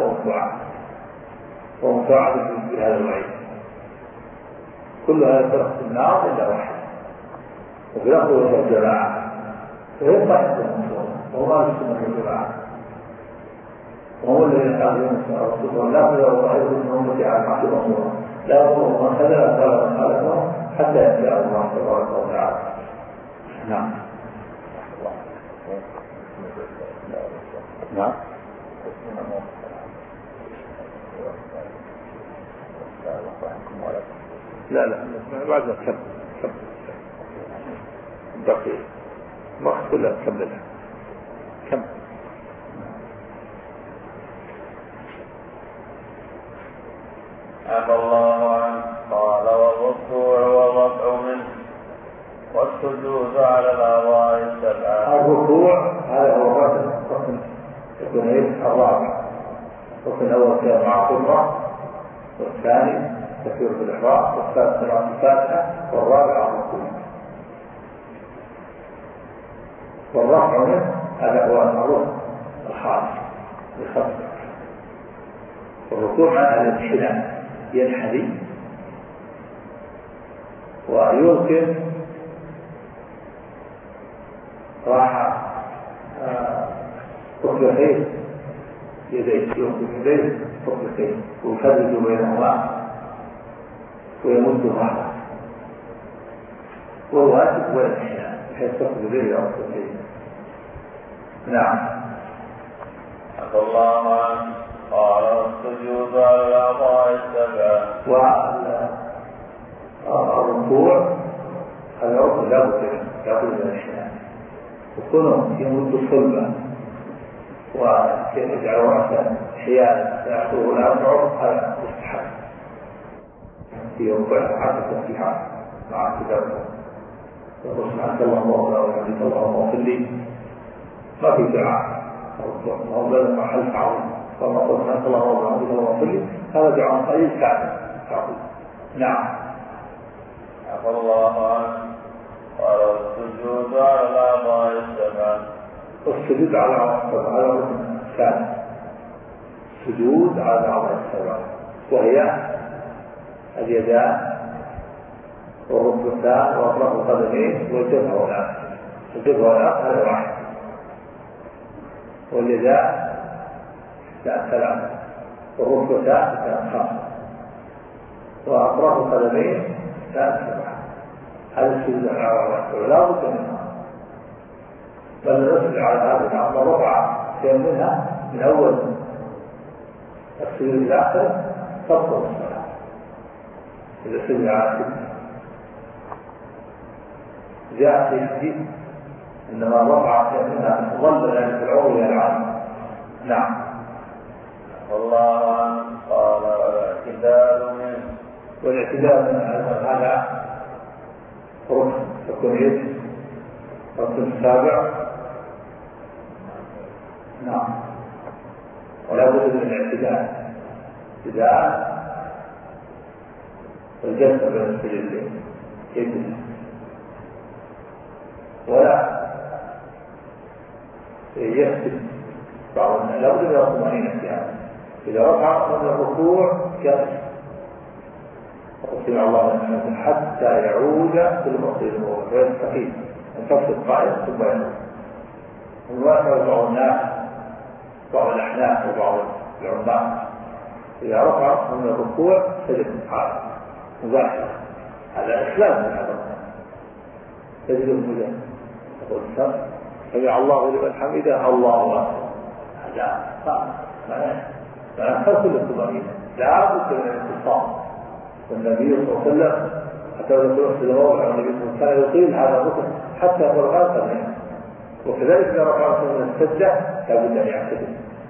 وهو توعد بهذا الوعيد. كل هذا فرق في النار إلا واحد، وفي الأخذ والجماعة، ويبقى عندهم وهو السنة والجماعة، وهو الذي يتعلم الرسول لا يرى ظاهره من أمتي على العبد مصورا لا يضر من خذل قال من خالفه حتى يأتي الله تبارك وتعالى. نعم. نعم. لا بعد ما كمل بقي ما كلها كملها كم. عفى الله عنه قال والركوع والرفع منه والسجود على الأعضاء السبعة. الركوع هذا هو ركن الرابع. الركن الأول كان مع قدرة، والثاني تكبيرة الإحرام، والثالث قراءة الفاتحة، والرابع الركوع. والرفع منه هذا هو الركن الخامس للخمس. الركوع معناه الانحناء، ينحني ويلقي راح ركبتين يديه، يلقي يديه ركبتين ويفرج بينهما ويمد الرحمة والواجب والانحناء بحيث تقبل يديه ركبتين. نعم. عفى الله عنه قال السجود على الأعضاء السبعة. والركوع هذا ركن لا بد من الانحناء، وكونه يمد صلبا ويجعل رأسا حيالا فيأخذه الأربع هذا مستحب في ركوع حتى التسبيحات مع الكتاب يقول سبحانك اللهم وبحمدك اللهم اغفر لي ما في دعاء أو بدل محل تعظيم فما قلت سبحانك اللهم وبحمدك اللهم اغفر لي هذا دعاء قليل تعظيم. نعم. عفى الله عنه قال السجود على الأعضاء السبعة. السجود على الأعضاء السبعة هذا ركن ثاني. السجود على الأعضاء السبعة وهي اليدان والركبتان وأطراف القدمين والجبهة والأنف. الجبهة والأنف هذا واحد، واليدان ثلاثة، والركبتان خمسة، وأطراف القدمين سبعة. هذا السجود على الأعضاء السبعة لا بد منها، بل نسجد على هذا الأعضاء ربعة كان منها من أول السجود إلى آخره تبطل الصلاة إذا سجد على ستة. جاء في الحديث إنما رفع منها ظل ذلك العمر إلى العالم. نعم. والله عنه قال الاعتدال منه. والاعتدال من هذا ركن ركن السابع. نعم. ولا بد من الاعتدال الجلسة بين السجدين يجلس ولا يسجد بعض الناس لا بد من الطمأنينة في هذا. إذا رفع من الركوع جلس وسمع الله لمن حمده حتى يعود في المصير ويستقيم ينتصب قائم ثم يعود. ويفعل بعض الناس بعض الأحناف وبعض العلماء إذا رفع من الركوع سجد قائم مباشرة. هذا إسلام من هذا سجد المجد يقول سمع الله لمن حمده الله أكبر. هذا معناه كل الطمأنينة لا بد من الاتصال. والنبي صلى الله عليه وسلم حتى يقول في الموضع النبي صلى الله عليه وسلم كان يطيل هذا الركن حتى يقرأ قدمه. وكذلك إذا رفع من السجدة لابد أن يعتدل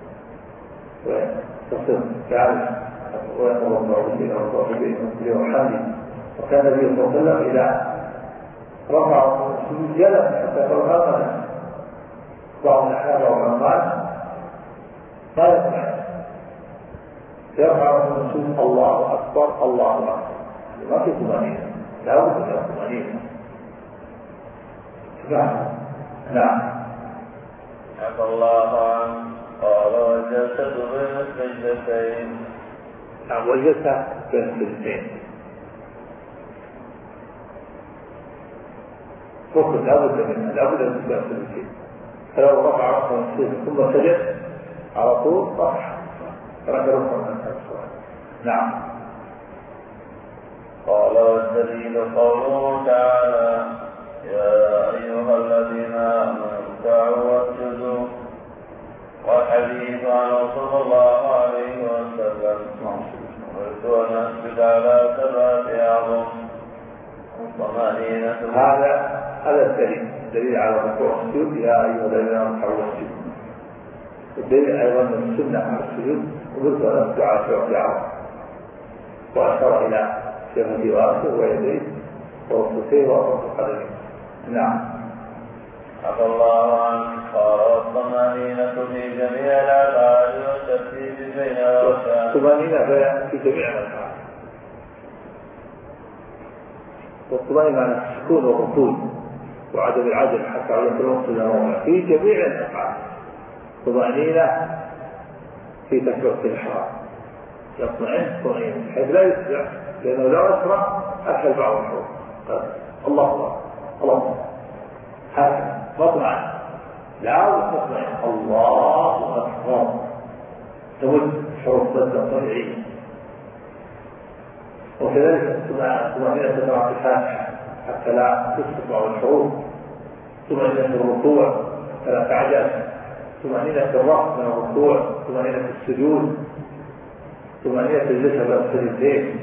ويتصل تعالى ويقول الله إلى رسوله وحمده. وكان النبي صلى الله عليه وسلم إذا رفع السجود جلس حتى يقرأ قدمه. بعض الأحيان والعلماء ما يسمع يرفع من السجود الله أكبر الله أكبر ما في طمأنينة لا بد من الطمأنينة. نعم. عفى الله عنه قال والجلسة بين السجدتين. نعم. والجلسة بين السجدتين ركن لا بد منها لا بد من السجدتين. فلو رفع رأسه من السجود ثم سجد على طول صح ركن من الصلاة. نعم. قال والدليل قوله تعالى يا أيها الذين آمنوا اركعوا واسجدوا، والحديث عنه صلى الله عليه وسلم قلت ونسجد على 7 أعظم طمأنينة. هذا الدليل على الركوع والسجود يا أيها الذين آمنوا اركعوا واسجدوا. الدليل أيضا من السنة على السجود وقلت ونسجد على 7 أعظم، وأشار إلى جبهته وأرضه ويديه وركبتيه وأطراف قدميه. نعم. عفى الله عنه. قال والطمأنينة في جميع الأفعال والترتيب بينها وبين الطمأنينة في جميع الأفعال، والطمأنينة معنى السكون والركود وعدم العجل حتى عدم الوقت الموضع في جميع الأفعال. طمأنينة في تكبيرة الإحرام يطمئن طمأنينة حيث لا يسرع، لأنه لو أسرع أكل بعض الحروف. الله أكبر الله أكبر هكذا مطمئن، لا تطمئن الله أكبر تمد حروف مد طبيعية. وكذلك طمأنينة تقرأ في الفاتحة حتى لا تسقط بعض الحروف، طمأنينة الركوع فلا تعجل، طمأنينة الرفع من الركوع، طمأنينة السجود، طمأنينة الجسد والسجدين،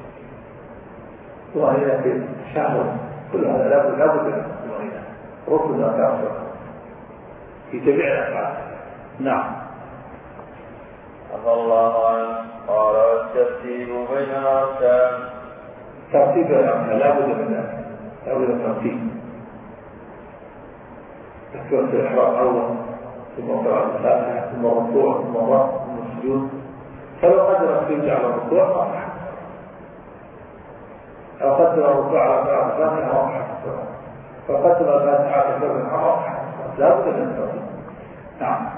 طمأنينة في الشهوة، كل هذا لابد من الطمأنينة ركن لا في جميع الأفعال. نعم. عفى الله عنه. قال والترتيب بين الأركان. ترتيب الأركان لابد من ذلك، لابد من الترتيب. تكبيرة الإحرام أول، ثم قراءة الفاتحة، ثم الركوع، ثم الرفع، ثم السجود. فلو قدر السجود على الركوع صح، لو قدر الركوع على قراءة الفاتحة صح، فقدم الفاتحة على كبر الحرام لا بد من التوحيد. نعم.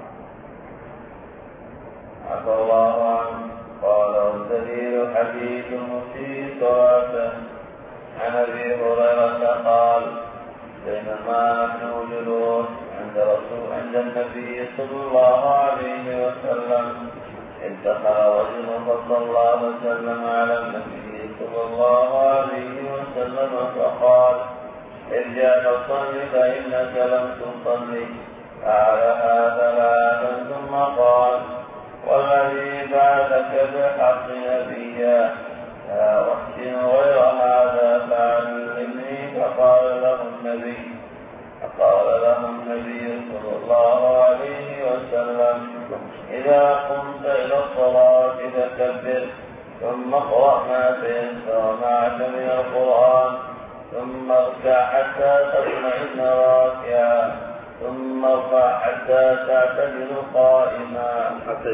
عفى الله عنه. قال والدليل حديث المسيء صلاته عن أبي هريرة قال بينما نحن جلوس عند النبي صلى الله عليه وسلم إذ دخل رجل فصلى وسلم على النبي صلى الله عليه وسلم فقال ارجع فصل فإنك لم تصلي. قالها 3 ثم قال والذي بعثك بالحق نبيا لا أحسن غير هذا فعلمني. فقال له النبي صلى الله عليه وسلم إذا قمت إلى الصلاة فكبر ثم اقرأ ما تيسر معك من القرآن ثم اركع حتى تطمئن راكعا ثم ارفع حتى تعتدل قائما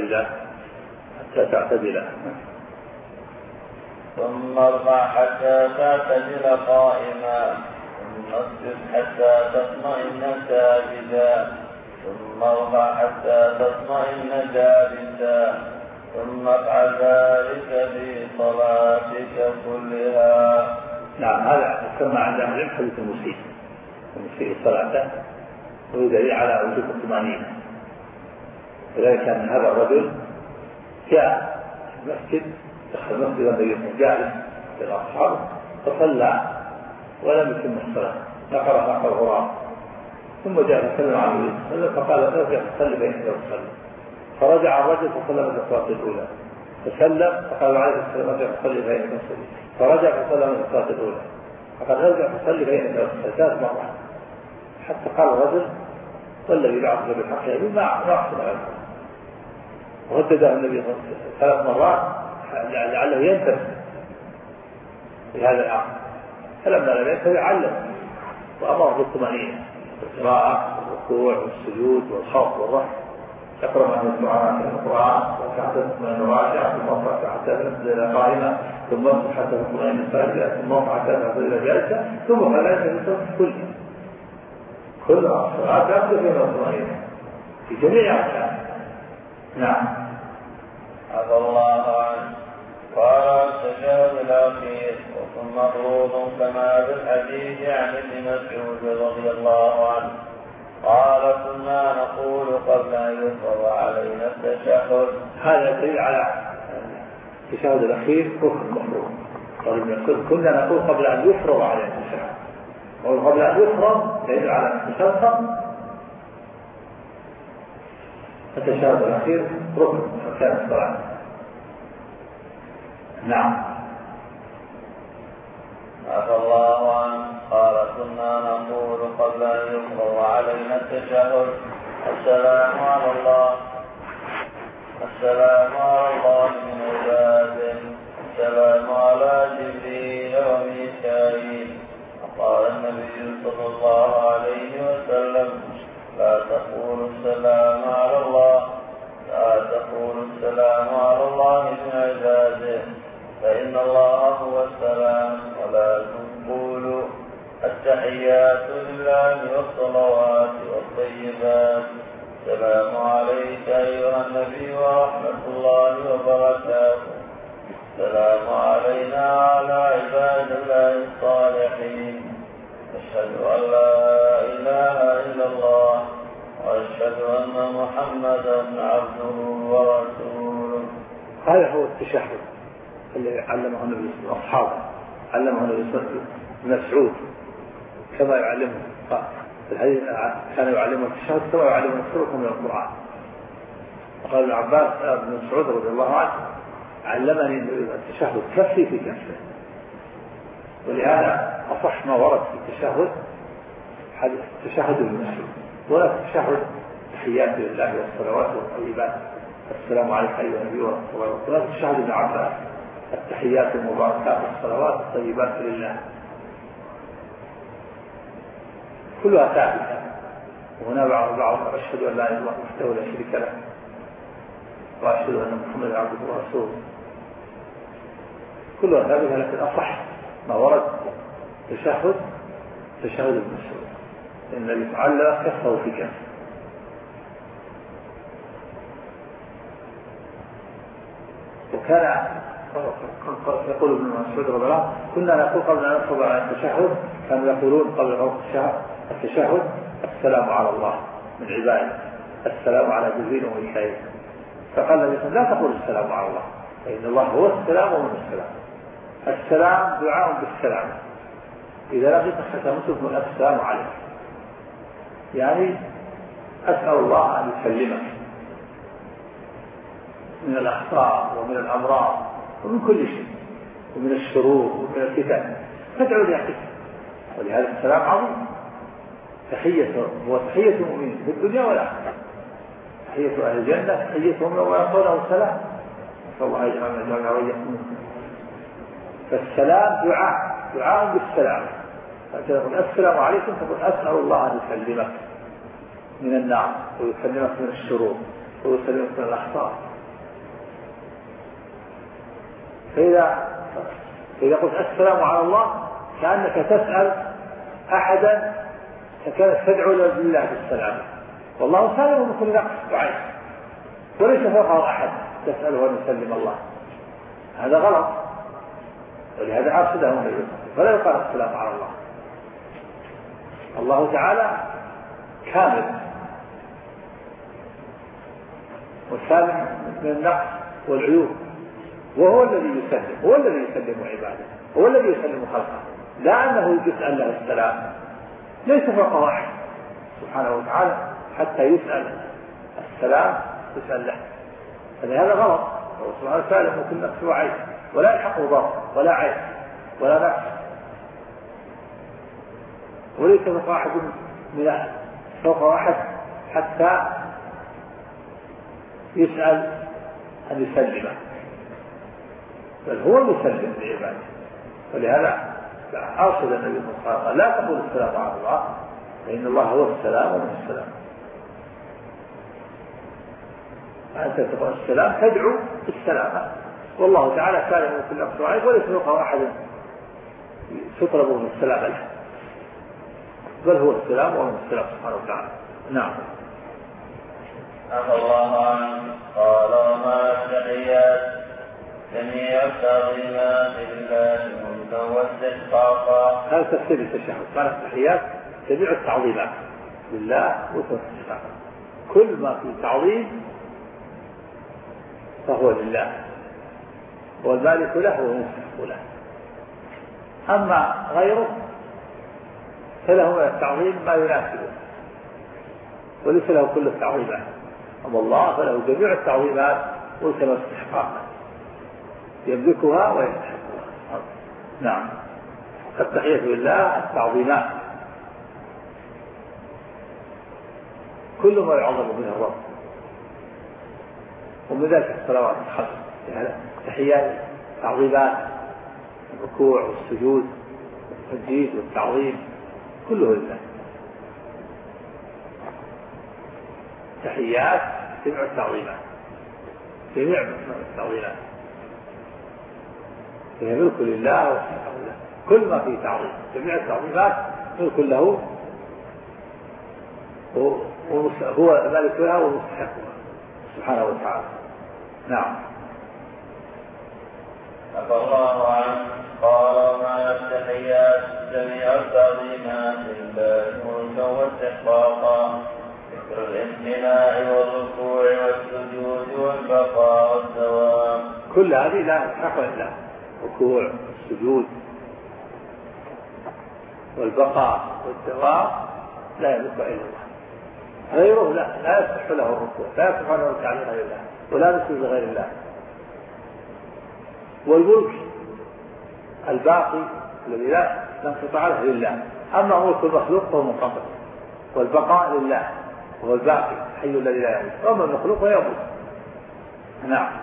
ثم ارفع حتى تعتدل قائما ثم اسجد حتى تطمئن ساجدا ثم ارفع حتى تطمئن جالسا ثم افعل ذلك في صلاتك كلها. نعم. هذا كما عند أهل العلم حديث المسيء صلاته ودليل على وجوب الطمأنينة. وذلك أن هذا الرجل جاء المسجد، دخل المسجد النبي جالس للأصحاب فصلى ولم يتم الصلاة، نقر الغرام، ثم جاء فسلم على النبي صلى الله عليه وسلم فقال ارجع فصلي فإنك لم تصلي. فرجع الرجل فصلى من الصلاة الأولى، فسلم فقال عليه السلام ارجع فصلي فإنك لم تصلي. فرجع فصلى من الصلاة الأولى فقال ارجع فصلي فإنك لم تصلي 3 مرات، حتى قال الرجل والذي بعثك بالحق نبيا ما أحسن غيره. وردده النبي 3 مرات لعله ينتبه لهذا الأمر، فلما لم ينتبه علم وأمر بالطمأنينة القراءة والركوع والسجود والخوف والرفع، يقرأ من الدعاء في القرآن وحتى تطمئن راكعا ثم ارفع حتى تنزل قائما ثم ارفع حتى تطمئن ساجدا ثم ارفع حتى تعتدل جالسا ثم فلا ينتبه كل الصلاة تأخذ من الطمأنينة في جميع أحكام. نعم. عفى الله عنه. قال التشهد الأخير وكن مفروض كما في الحديث عن ابن مسعود رضي الله عنه قال كنا نقول قبل أن يفرض علينا التشهد. هذا دليل على التشهد الأخير ركن مفروض. كنا نقول قبل أن يفرض علينا التشهد، وقبل أن يفرض دليل على التشهد. التشهد الأخير ركن من أركان الصلاة. نعم. عفى الله عنه قال كنا نقول قبل أن يفرض علينا التشهد السلام على الله من عباده، السلام على جبريل وميكائيل. وقال النبي صلى الله عليه وسلم لا تقولوا السلام على الله من عباده، فإن الله هو السلام، ولكن قولوا التحيات لله والصلوات والطيبات، السلام عليك أيها النبي ورحمة الله وبركاته، السلام علينا وعلى عباد الله الصالحين، أشهد أن لا إله إلا الله وأشهد أن محمدا عبده ورسوله. هذا هو التشهد الذي علمه النبي صلى الله عليه وسلم أصحابه، علمه النبي صلى الله عليه وسلم مسعود كما يعلمه في الحديث، كان يعلمه التشهد كما يعلمه سورة من القرآن. وقال ابن عباس بن مسعود رضي الله عنه علمني التشهد كفي في كفه. ولهذا أصح ما ورد في التشهد التشهد المسعود، ولا التشهد تحيات لله والصلوات والطيبات، السلام عليك أيها النبي ورحمة الله وبركاته. التشهد ابن عباس التحيات المباركات والصلوات الطيبات لله، كلها ثابتة. وهنا بعض أشهد أن لا إله إلا الله وحده لا شريك له، وأشهد أن محمدا عبده ورسوله، كلها ثابتة. لكن أصح ما ورد تشهد ابن مسعود، إن الذي تعلق كفه في كفه. وكان يقول ابن مسعود رضي الله عنه كنا نقول قبل أن نفرض على التشهد، كانوا يقولون قبل التشهد السلام على الله من عباده، السلام على جبريل وميكائيل. فقال النبي لا تقول السلام على الله، فإن الله هو السلام ومن السلام. السلام دعاء بالسلام، إذا لقيت ختمته السلام عليك، يعني أسأل الله أن يسلمك من الأخطاء ومن الأمراض ومن كل شيء ومن الشرور ومن الفتن، فادعوا لأخيك. ولهذا السلام عظيم، تحية المؤمنين في الدنيا والآخرة، تحية أهل الجنة تحيتهم يوم يلقونه السلام، نسأل الله يجعلنا جميعا وإياكم. فالسلام دعاء بالسلام، فتقول السلام عليكم، تقول أسأل الله أن يسلمك من النار ويسلمك من الشرور ويسلمك من الأخطاء. فإذا قلت السلام على الله كأنك تسأل أحدا فكانت تدعو لله بالسلام، والله سالم من كل نقص وعيب، وليس فوقه أحد تسأله أن يسلم الله، هذا غلط. ولهذا أرشده النبي فلا يقال السلام على الله. الله تعالى كامل وسالم من النقص والعيوب، وهو الذي يسلم، هو الذي يسلم عباده، هو الذي يسلم خلقه، لا أنه يسأل له السلام، ليس فوقه أحد سبحانه وتعالى حتى يسأل السلام يسأل له، فلهذا غلط. هو سبحانه سالم من كل نقص وعيب، ولا يلحقه ضر ولا عيب ولا نقص، وليس فوقه أحد فوقه أحد حتى يسأل أن يسلمه، بل هو المسلم لعباده. ولهذا أرشد النبي صلى الله عليه وسلم لا تقول السلام على الله، فإن الله هو السلام ومن السلام. أنت تقول السلام تدعو بالسلامة، والله تعالى سالم من كل نقص وعيب، وليس فوقه أحد تطلب من السلام له، بل هو السلام ومن السلام سبحانه وتعالى. نعم. عفى الله عنه قال وما التحيات جميع التعظيمات لله ملكا واستحقاقا. هذا تفسير التشهد، قال التحيات جميع التعظيمات لله واستحقاق. كل ما فيه تعظيم فهو لله، والمالك له والمستحق له. أما غيره فله من التعظيم ما يناسبه وليس له كل التعظيمات. أما الله فله جميع التعظيمات وليس له استحقاق، يملكها ويستحقها. نعم. التحية لله التعظيمات، كل ما يعظم به الرب، ومن ذلك الصلوات الخمس، يعني تحيات تعظيمات، الركوع والسجود والتمجيد والتعظيم كله لله. تحيات جميع التعظيمات، جميع التعظيمات هي ملك لله واستحقاق له. كل ما فيه تعظيم، جميع التعظيمات ملك له، هو مالك لها ومستحقها سبحانه وتعالى. نعم. عفى الله عنه قال: ما التحيات جميع التعظيمات لله ملكا واستحقاقا، ذكر الامتناع والركوع والسجود والبقاء والدوام. كل هذه لا تستحق الا الركوع والسجود والبقاء والدوام لا يملك الا الله. غيره لا يصح له الركوع، لا يصح له الركوع لغير الله، ولا يسجد لغير الله. والملك الباقي الذي لا انقطاع له لله. اما ملك المخلوق فهو منقطع، والبقاء لله وهو الباقي الحي الذي لا يموت. اما المخلوق فيموت. نعم.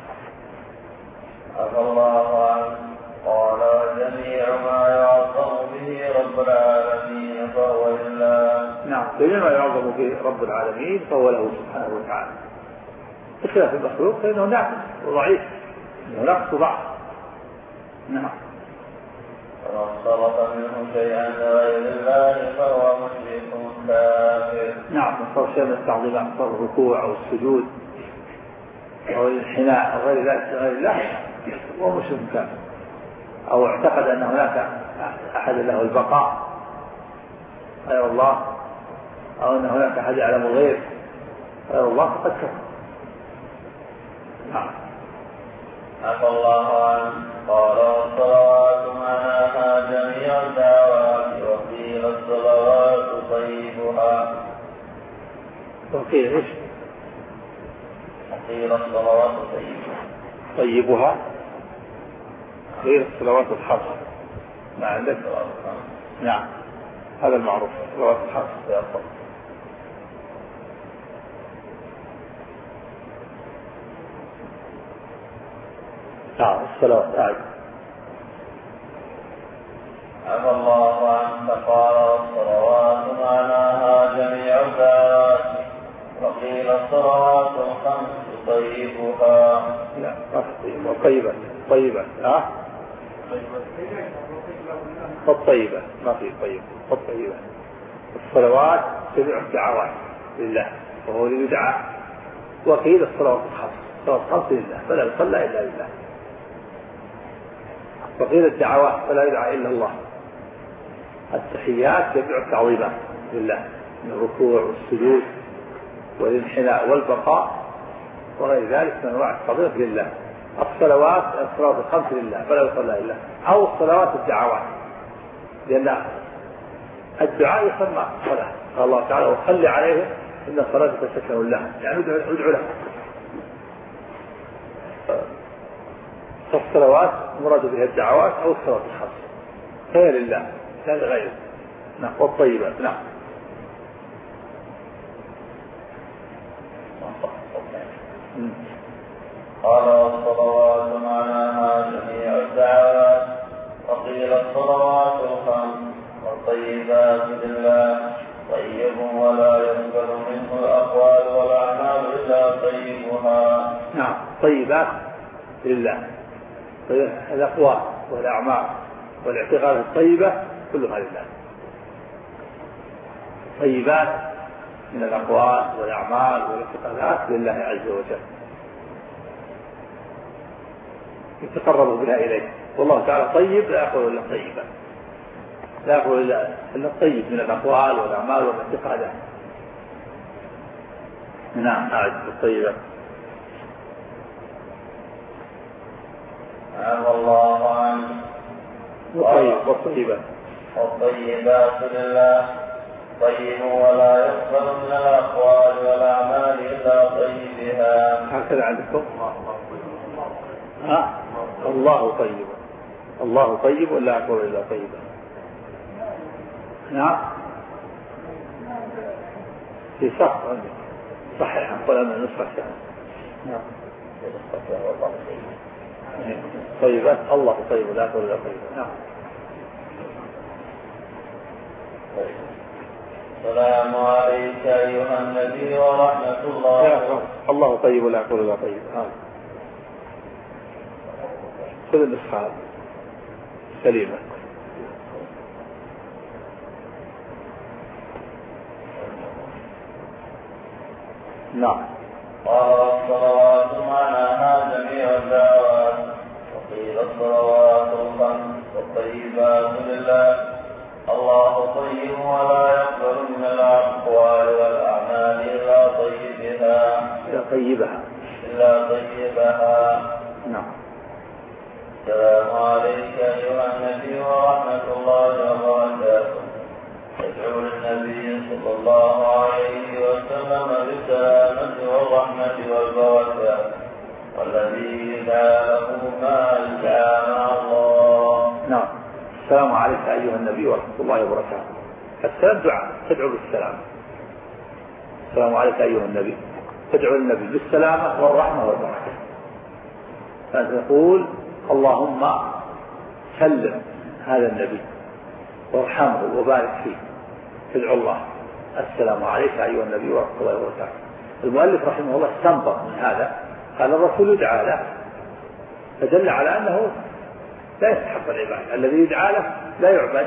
عفى الله عنه قال: جميع ما يعظم به رب العالمين فهو لله. نعم. جميع ما يعظم به رب العالمين فهو له سبحانه وتعالى، بخلاف المخلوق فإنه ناقص وضعيف، إنه نقص ضعف. نعم. ومن صرف منه شيئا لغير الله فهو مشرك كافر. نعم. من صرف شيئا من التعظيمات، صرف الركوع أو السجود أو الانحناء أو غير ذلك لغير الله وهو مشرك كافر، أو اعتقد أن هناك أحد له البقاء غير الله، أو أن هناك أحد يعلم الغيب غير الله فقد كفر. نعم. عفى الله عنه قال: والصلوات معناها جميع الدعوات، وقيل الصلوات طيبها. وقيل ايش؟ وقيل الصلوات طيبها غير الصلوات الخمس. ما عندك؟ نعم، هذا المعروف، الصلوات الخمس يا أفضل. نعم. الصلوات عفى الله عنه قال: الصلوات معناها جميع الدعوات، وقيل الصلوات الخمس طيبها. لا، وطيبة طيبة. الطيبة ما في طيب، الطيبة. الصلوات جميع الدعوات لله وهو يدعى. وقيل الصلوات الخمس، الصلوات الخمس لله فلا يصلى إلا لله. وقيل الدعوات فلا يدعى إلا الله. التحيات جميع التعظيمات لله، من الركوع والسجود والانحناء والبقاء وغير ذلك من انواع التعظيم لله. الصلوات الخمس لله فلا يصلى الا، او الصلوات الدعوات، لان الدعاء يسمى صلاه. قال الله تعالى: وصل عليهم ان صلاتك سكن لهم، يعني ادعو لهم. فالصلوات مراد بها الدعوات او الصلاه الخمس، هي لله لا لغيره. نعم. والطيبات. نعم. قال: والصلوات معناها جميع الدعوات، وقيل الصلوات الخمس، والطيبات لله. طيب ولا يقبل منه الأقوال والأعمال إلا طيبها. نعم. طيبات لله، الأقوال والأعمال والاعتقاد الطيبة كلها لله. طيبات من الأقوال والأعمال والاعتقادات لله عز وجل، يتقرب بها إليه. والله تعالى طيب لا يقول إلا طيبا. لا يقول إلا الطيب من الأقوال والأعمال والاعتقادات. نعم الطيبة. الله عنه. والطيبات لله طيب ولا يقبل من الأقوال والأعمال إلا طيبها. هكذا عندكم؟ الله طيب، الله طيب ولا أقول إلا طيبا. نعم في صح صحيح ولا من نصف الشهر. نعم طيبات الله طيب لا أقول إلا طيبا. نعم. السلام عليك أيها النبي ورحمة الله. الله طيب لا أقول إلا طيب. خذ النسخة سليمة. نعم. قال الصلوات معناها جميع الدعوات، وقيل الصلوات الخمس والطيبات لله. الله طيب ولا يقبل من الأقوال والأعمال إلا طيبها. نعم. السلام عليك أيها النبي ورحمة الله وبركاته. يدعو للنبي صلى الله عليه وسلم بالسلامة والرحمة والبركة، والذي يدعى له ما يدعى مع الله. نعم. السلام عليك أيها النبي ورحمة الله وبركاته. السلام دعاء تدعو بالسلام. السلام عليك أيها النبي تدعو النبي بالسلامة والرحمة والبركة. فتقول اللهم سلم هذا النبي وارحمه وبارك فيه. تدعو الله السلام عليك أيها النبي ورحمة الله وبركاته. المؤلف رحمه الله استنبط من هذا قال الرسول يدعى له، فدل على أنه لا يستحق العبادة، الذي يدعى له لا يعبد،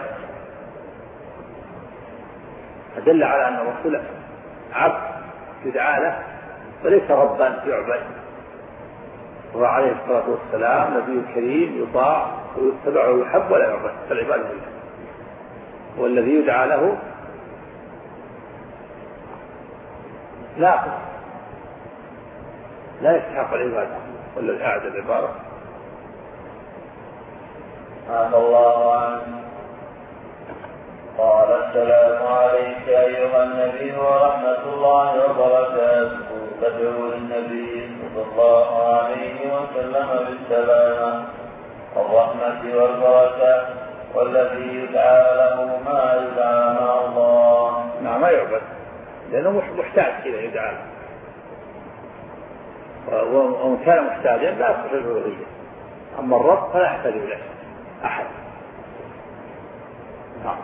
فدل على أن الرسول عبد يدعى له وليس ربا يعبد. وعليه الصلاة والسلام نبي كريم يطاع ويتبع ويحب ولا يعبد، فالعبادة لله. والذي يدعى له ناقص لا يستحق العبادة. والذي أعد العبارة عفى الله عنه. قال السلام عليك أيها النبي ورحمة الله وبركاته. تدعو للنبي صلى الله عليه وسلم بالسلامة والرحمة والبركة، والذي يدعى له ما يدعى مع الله. نعم ما يعبد لأنه محتاج إلى يدعى، ومن كان محتاجا لا يصح الألوهية. أما الرب فلا يحتاج إليه أحد. نعم.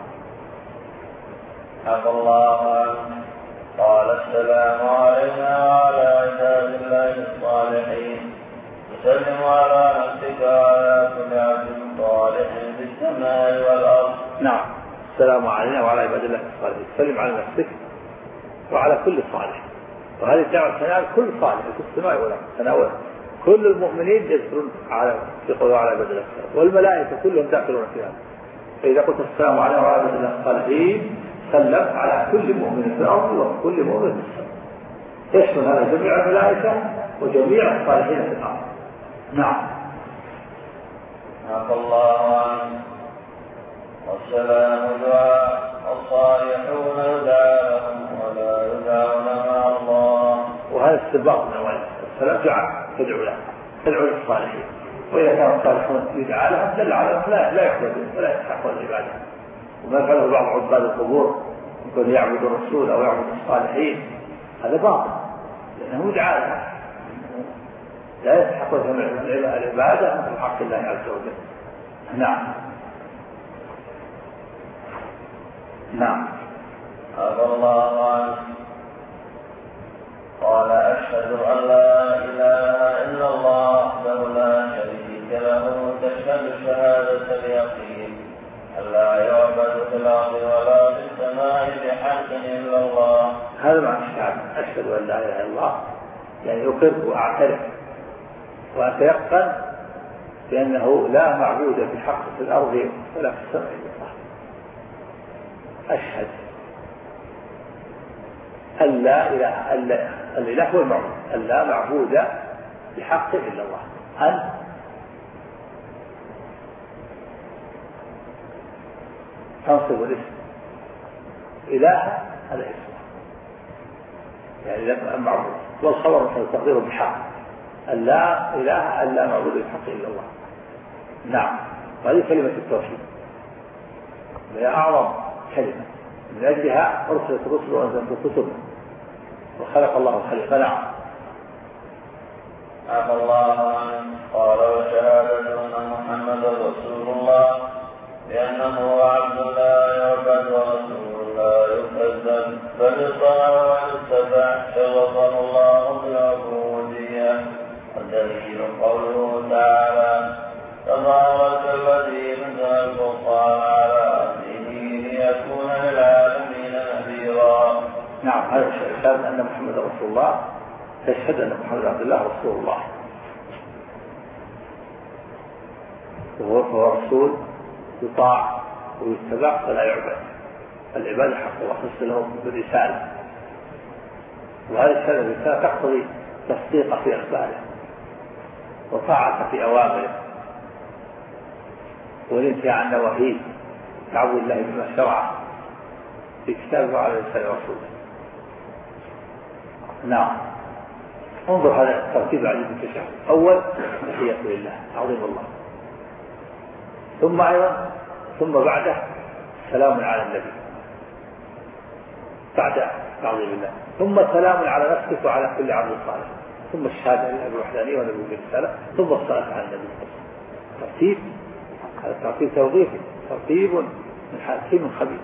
عفى الله عنه. قال السلام علينا وعلى عباد الله الصالحين. تسلم على نفسك وعلى كل عبد صالح في السماء والأرض. نعم. السلام علينا وعلى عباد الله الصالحين. تسلم على نفسك وعلى كل صالح، وهذه الدعوة تنال كل صالح في السماء والأرض، تناول كل المؤمنين يدخلون يقولوا على عباد الله الصالحين، والملائكة كلهم داخلون في هذا. فإذا قلت السلام علينا وعلى عباد الله الصالحين سلمت على كل مؤمن في الأرض وكل مؤمن في السماء، يشمل هذا جميع الملائكة وجميع الصالحين في الأرض. نعم. عفى الله عنه. والسلام دعاء، الصالحون يدعى لهم ولا يدعون مع الله. وهذا استنباط من أوله. السلام دعاء تدعو له، تدعو للصالحين، وإذا كان الصالحون يدعى لهم دل على أنهم لا يعبدون ولا يستحقون العبادة. وما فعله بعض عباد القبور يكون يعبد الرسول أو يعبد الصالحين هذا باطل، لأنه يدعى لهم لا يستحقون العبادة مثل حق الله عز وجل. نعم. نعم. عفى الله عنه. قال أشهد أن لا إله إلا الله وحده لا شريك له. تشهد شهادة اليقين أن لا يعبد في الأرض ولا في السماء بحق إلا الله. هذا معنى الشهادة. أشهد أن لا إله إلا الله يعني أقر وأعترف وأتيقن بأنه لا معبود بحق في الأرض ولا في السماء إلا الله، أشهد أن لا إله الإله هو المعبود، أن لا معبود بحق إلا الله، أن تنصب الاسم إله هذا اسم يعني لما المعبود، والخبر مثل تقديره بحق أن لا إله أن لا معبود بحق إلا الله. نعم، وهذه كلمة التوحيد هي أعظم كلمة، من أجلها أرسلت الرسل وأنزلت الكتب وخلق الله الخليقة. نعم. عفى الله عنه قال وشهادة أن محمد رسول الله لأنه عبد لا يعبد ورسول لا يكذب، بل اطاع واتبع شرفه الله بالعبودية. والدليل قوله تعالى تبارك الذي نزل الفرقان على عبده ليكون للعالمين نذيرا. نعم، هذا شهادة أن محمد رسول الله، تشهد أن محمد عبد الله رسول الله، وهو رسول يطاع ويتبع ولا يعبد، العبادة حق وخص له بالرسالة، وهذه الرسالة تقتضي تصديق في أخباره وطاعة في أوامره والانتهاء عن نواهيه، تعبد الله بما شرع في كتابه وعلى لسان رسوله. نعم. انظر هذا الترتيب على التشهد، أول تحية لله عظيم الله، ثم أيضا بعده سلام على النبي بعد تعظيم الله، ثم سلام على نفسك وعلى كل عبد صالح، ثم الشهادة لله بالوحدانية ونبي بالرسالة، ثم الصلاة على النبي. ترتيب، هذا ترتيب توظيفي، ترتيب من حكيم خبير.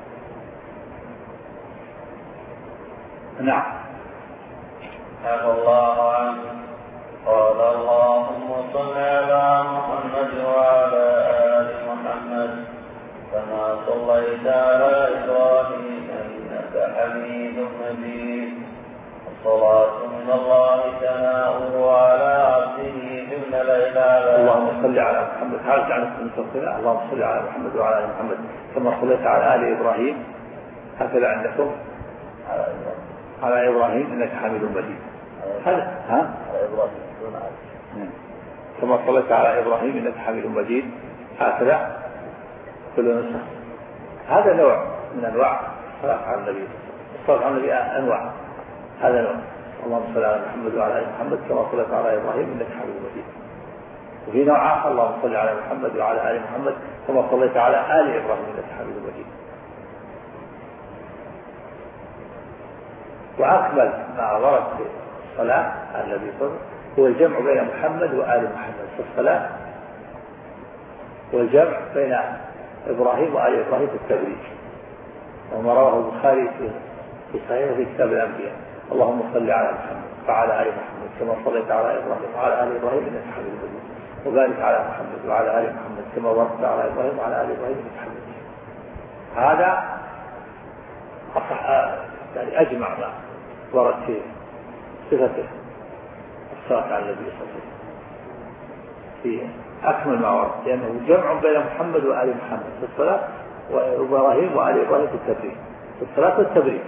نعم. عفى الله عنه قال اللهم صل على محمد وعلى آل محمد كما صليت على إبراهيم إنك حميد مجيد. الصلاة من الله ثناؤه على عبده بالملأ الأعلى. اللهم صل على محمد، هذا عنك من صلى. اللهم صل على محمد وعلى آل محمد كما صليت على آل إبراهيم، هكذا عندكم على إبراهيم إنك حميد مجيد. هذا على إبراهيم كما صليت على إبراهيم إنك حميد مجيد، هكذا كل نسخ. هذا نوع من أنواع الصلاة على النبي. الصلاة على النبي أنواع، هذا نوع. اللهم صل على محمد وعلى آل محمد كما صليت على إبراهيم إنك حميد مجيد. وفي نوع آخر اللهم صل على محمد وعلى آل محمد كما صليت على آل إبراهيم إنك حميد مجيد. وأكمل ما ورد في الصلاة على النبي صلى الله عليه وسلم هو الجمع بين محمد وآل محمد في الصلاة، والجمع بين إبراهيم وآل إبراهيم في التبريك، وما رواه البخاري في صحيح في كتاب الأنبياء. اللهم صل على محمد وعلى آل محمد كما صليت على إبراهيم وعلى آل إبراهيم إنك حميد مجيد، وبارك على محمد وعلى آل محمد كما باركت على إبراهيم وعلى آل إبراهيم إنك حميد مجيد. هذا يعني أجمع ما ورد في صفته الصلاة على النبي صلى الله عليه وسلم، في أكمل ما ورد، لأنه جمع بين محمد وآل محمد في الصلاة، وإبراهيم وآل إبراهيم في التبريك، في الصلاة والتبريك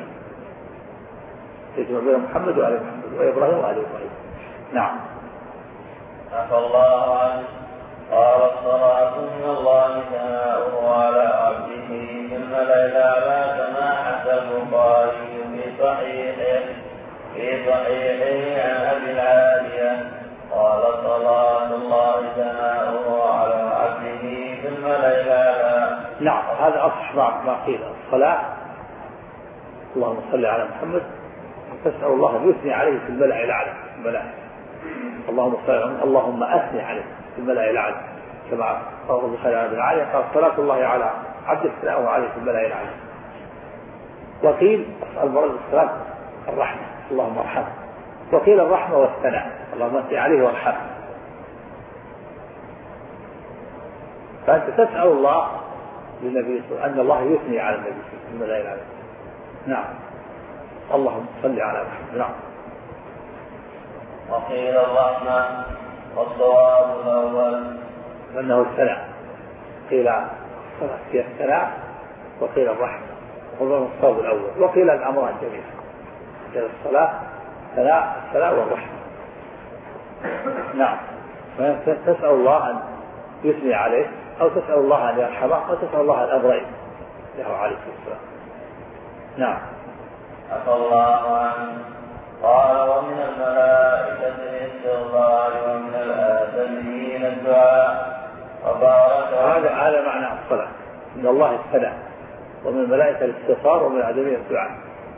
يجمع بين محمد وآل محمد وإبراهيم وآل إبراهيم. نعم. عفى الله عنه قال الصلاة من الله ثناؤه على عبده بالملأ الأعلى كما حكى البخاري في صحيحه عن أبي العالية قال صلاة الله ثناؤه على عبده بالملأ الأعلى. نعم، هذا أصح ما قيل. الصلاة اللهم صل على محمد، تسأل الله أن يثني عليه في الملأ الأعلى الملائكة. اللهم أثني عليه في الملأ الأعلى كما قال البخاري عن أبي العالية قال صلاة الله على عبده ثناؤه عليه في الملأ الأعلى. وقيل المراد بالصلاة الرحمة اللهم ارحمه، وقيل الرحمة والثناء اللهم اثني عليه وارحمه. فأنت تسأل الله للنبي أن الله يثني على النبي في الملأ الأعلى. نعم. اللهم صل على محمد. نعم. وقيل الرحمة والصواب الأول أنه الثناء، قيل الصلاة هي الثناء وقيل الرحمة. هو الصواب الأول. وقيل الأمران جميعا، قيل الصلاة الصلاة والرحمة. نعم، تسأل الله أن يثني عليه، أو تسأل الله أن يرحمه، أو تسأل الله الأمرين له عليه السلام. نعم. عفى الله عنه. قال ومن الملائكة الاستغفار ومن الآدميين الدعاء. هذا معنى الصلاة، من الله السلام، ومن الملائكة الاستغفار ومن الآدميين الدعاء.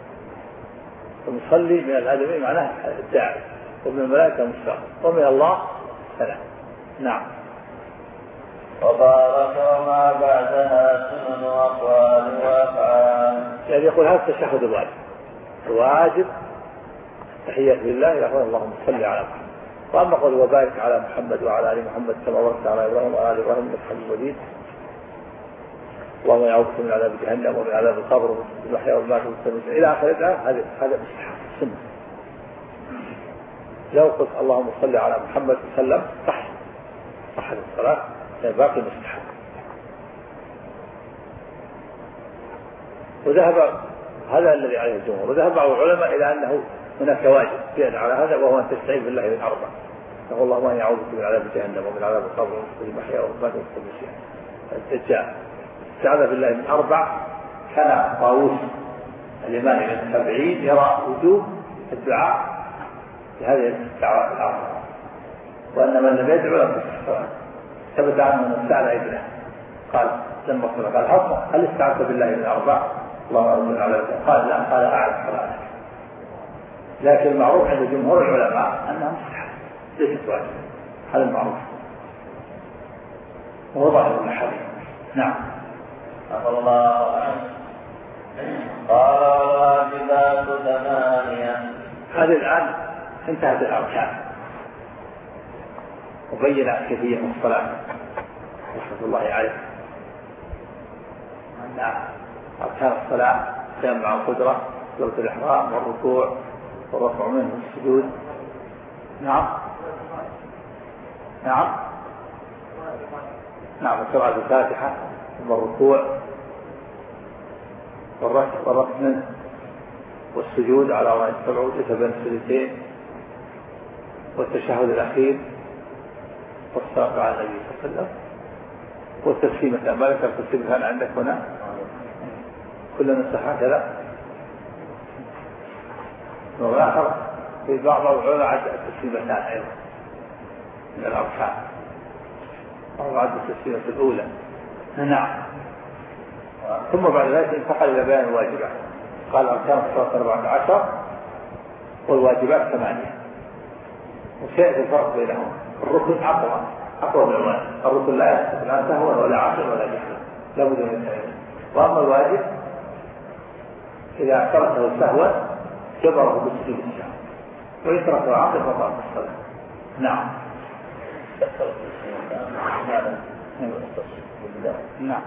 المصلي من الآدميين معناه الداعي، ومن الملائكة المستغفر، ومن الله السلام. نعم. وبارك وما بعدها سنن أقوال وأفعال. يعني يقول هذا التشهد الواجب تحية لله يقول اللهم صل على محمد. وأما قول وبارك على محمد وعلى آل محمد كما باركت على إبراهيم وعلى آل إبراهيم إنك حميد مجيد. اللهم يعوذ من عذاب جهنم ومن عذاب القبر ومن المحيا والممات إلى آخر الآية. هذا مستحب سنة. لو قلت اللهم صل على محمد وسلم صح الصلاة، باقي مستحب. وذهب هذا الذي عليه الجمهور، وذهب بعض العلماء إلى أنه هناك واجب زيادة على هذا، وهو أن تستعيذ بالله من أربع. يقول اللهم إني أعوذ بك من عذاب جهنم ومن عذاب القبر ومن المحيا والممات ومن كل شيء. الدجال استعاذ بالله من أربع. كان طاووس الإمام ابن 70 يرى وجوب الدعاء بهذه الدعوات الأربع، وأن من لم يدعو لم تصح الصلاة. ثبت عنه أنه سأل ابنه قال لما قال هل استعاذت بالله من أربع؟ اللهم أعوذ على ذلك. قال لا، قال أعرف صلاتك. لكن المعروف عند جمهور العلماء أنها مستحب ليست واجب. هذا المعروف وهو ظاهر الحديث. نعم. عفى الله عنه. قال الواجبات 8. هذه الآن انتهت الأركان وبين كيفية الصلاة رحمة الله عليه. أن أركان الصلاة قيام مع القدرة، سورة الإحرام والركوع والرفع منه والسجود. نعم قراءة الفاتحة والركوع والرفع منه والسجود على ما يستبعد بين السجدتين والتشهد الأخير والصلاة على النبي صلى الله عليه وسلم والتسليمة. ما ذكر التسليمة عندك هنا كل نصح هكذا. والآخر في بعض العلماء عد التسليمتان أيضا من الأركان، أو عد التسليمة الأولى. نعم. ثم بعد ذلك انتقل إلى بيان الواجبات. قال أركان الصلاة 14 والواجبات 8. وسيأتي الفرق بينهم. الركن أقوى من الواجب. الركن لا سهوا ولا عشر ولا جهل، لا بد من التعليم. وأما الواجب إذا تركه سهوا جبره بالسجود السهو، وإن تركه عقل فقط الصلاة. نعم. نعم.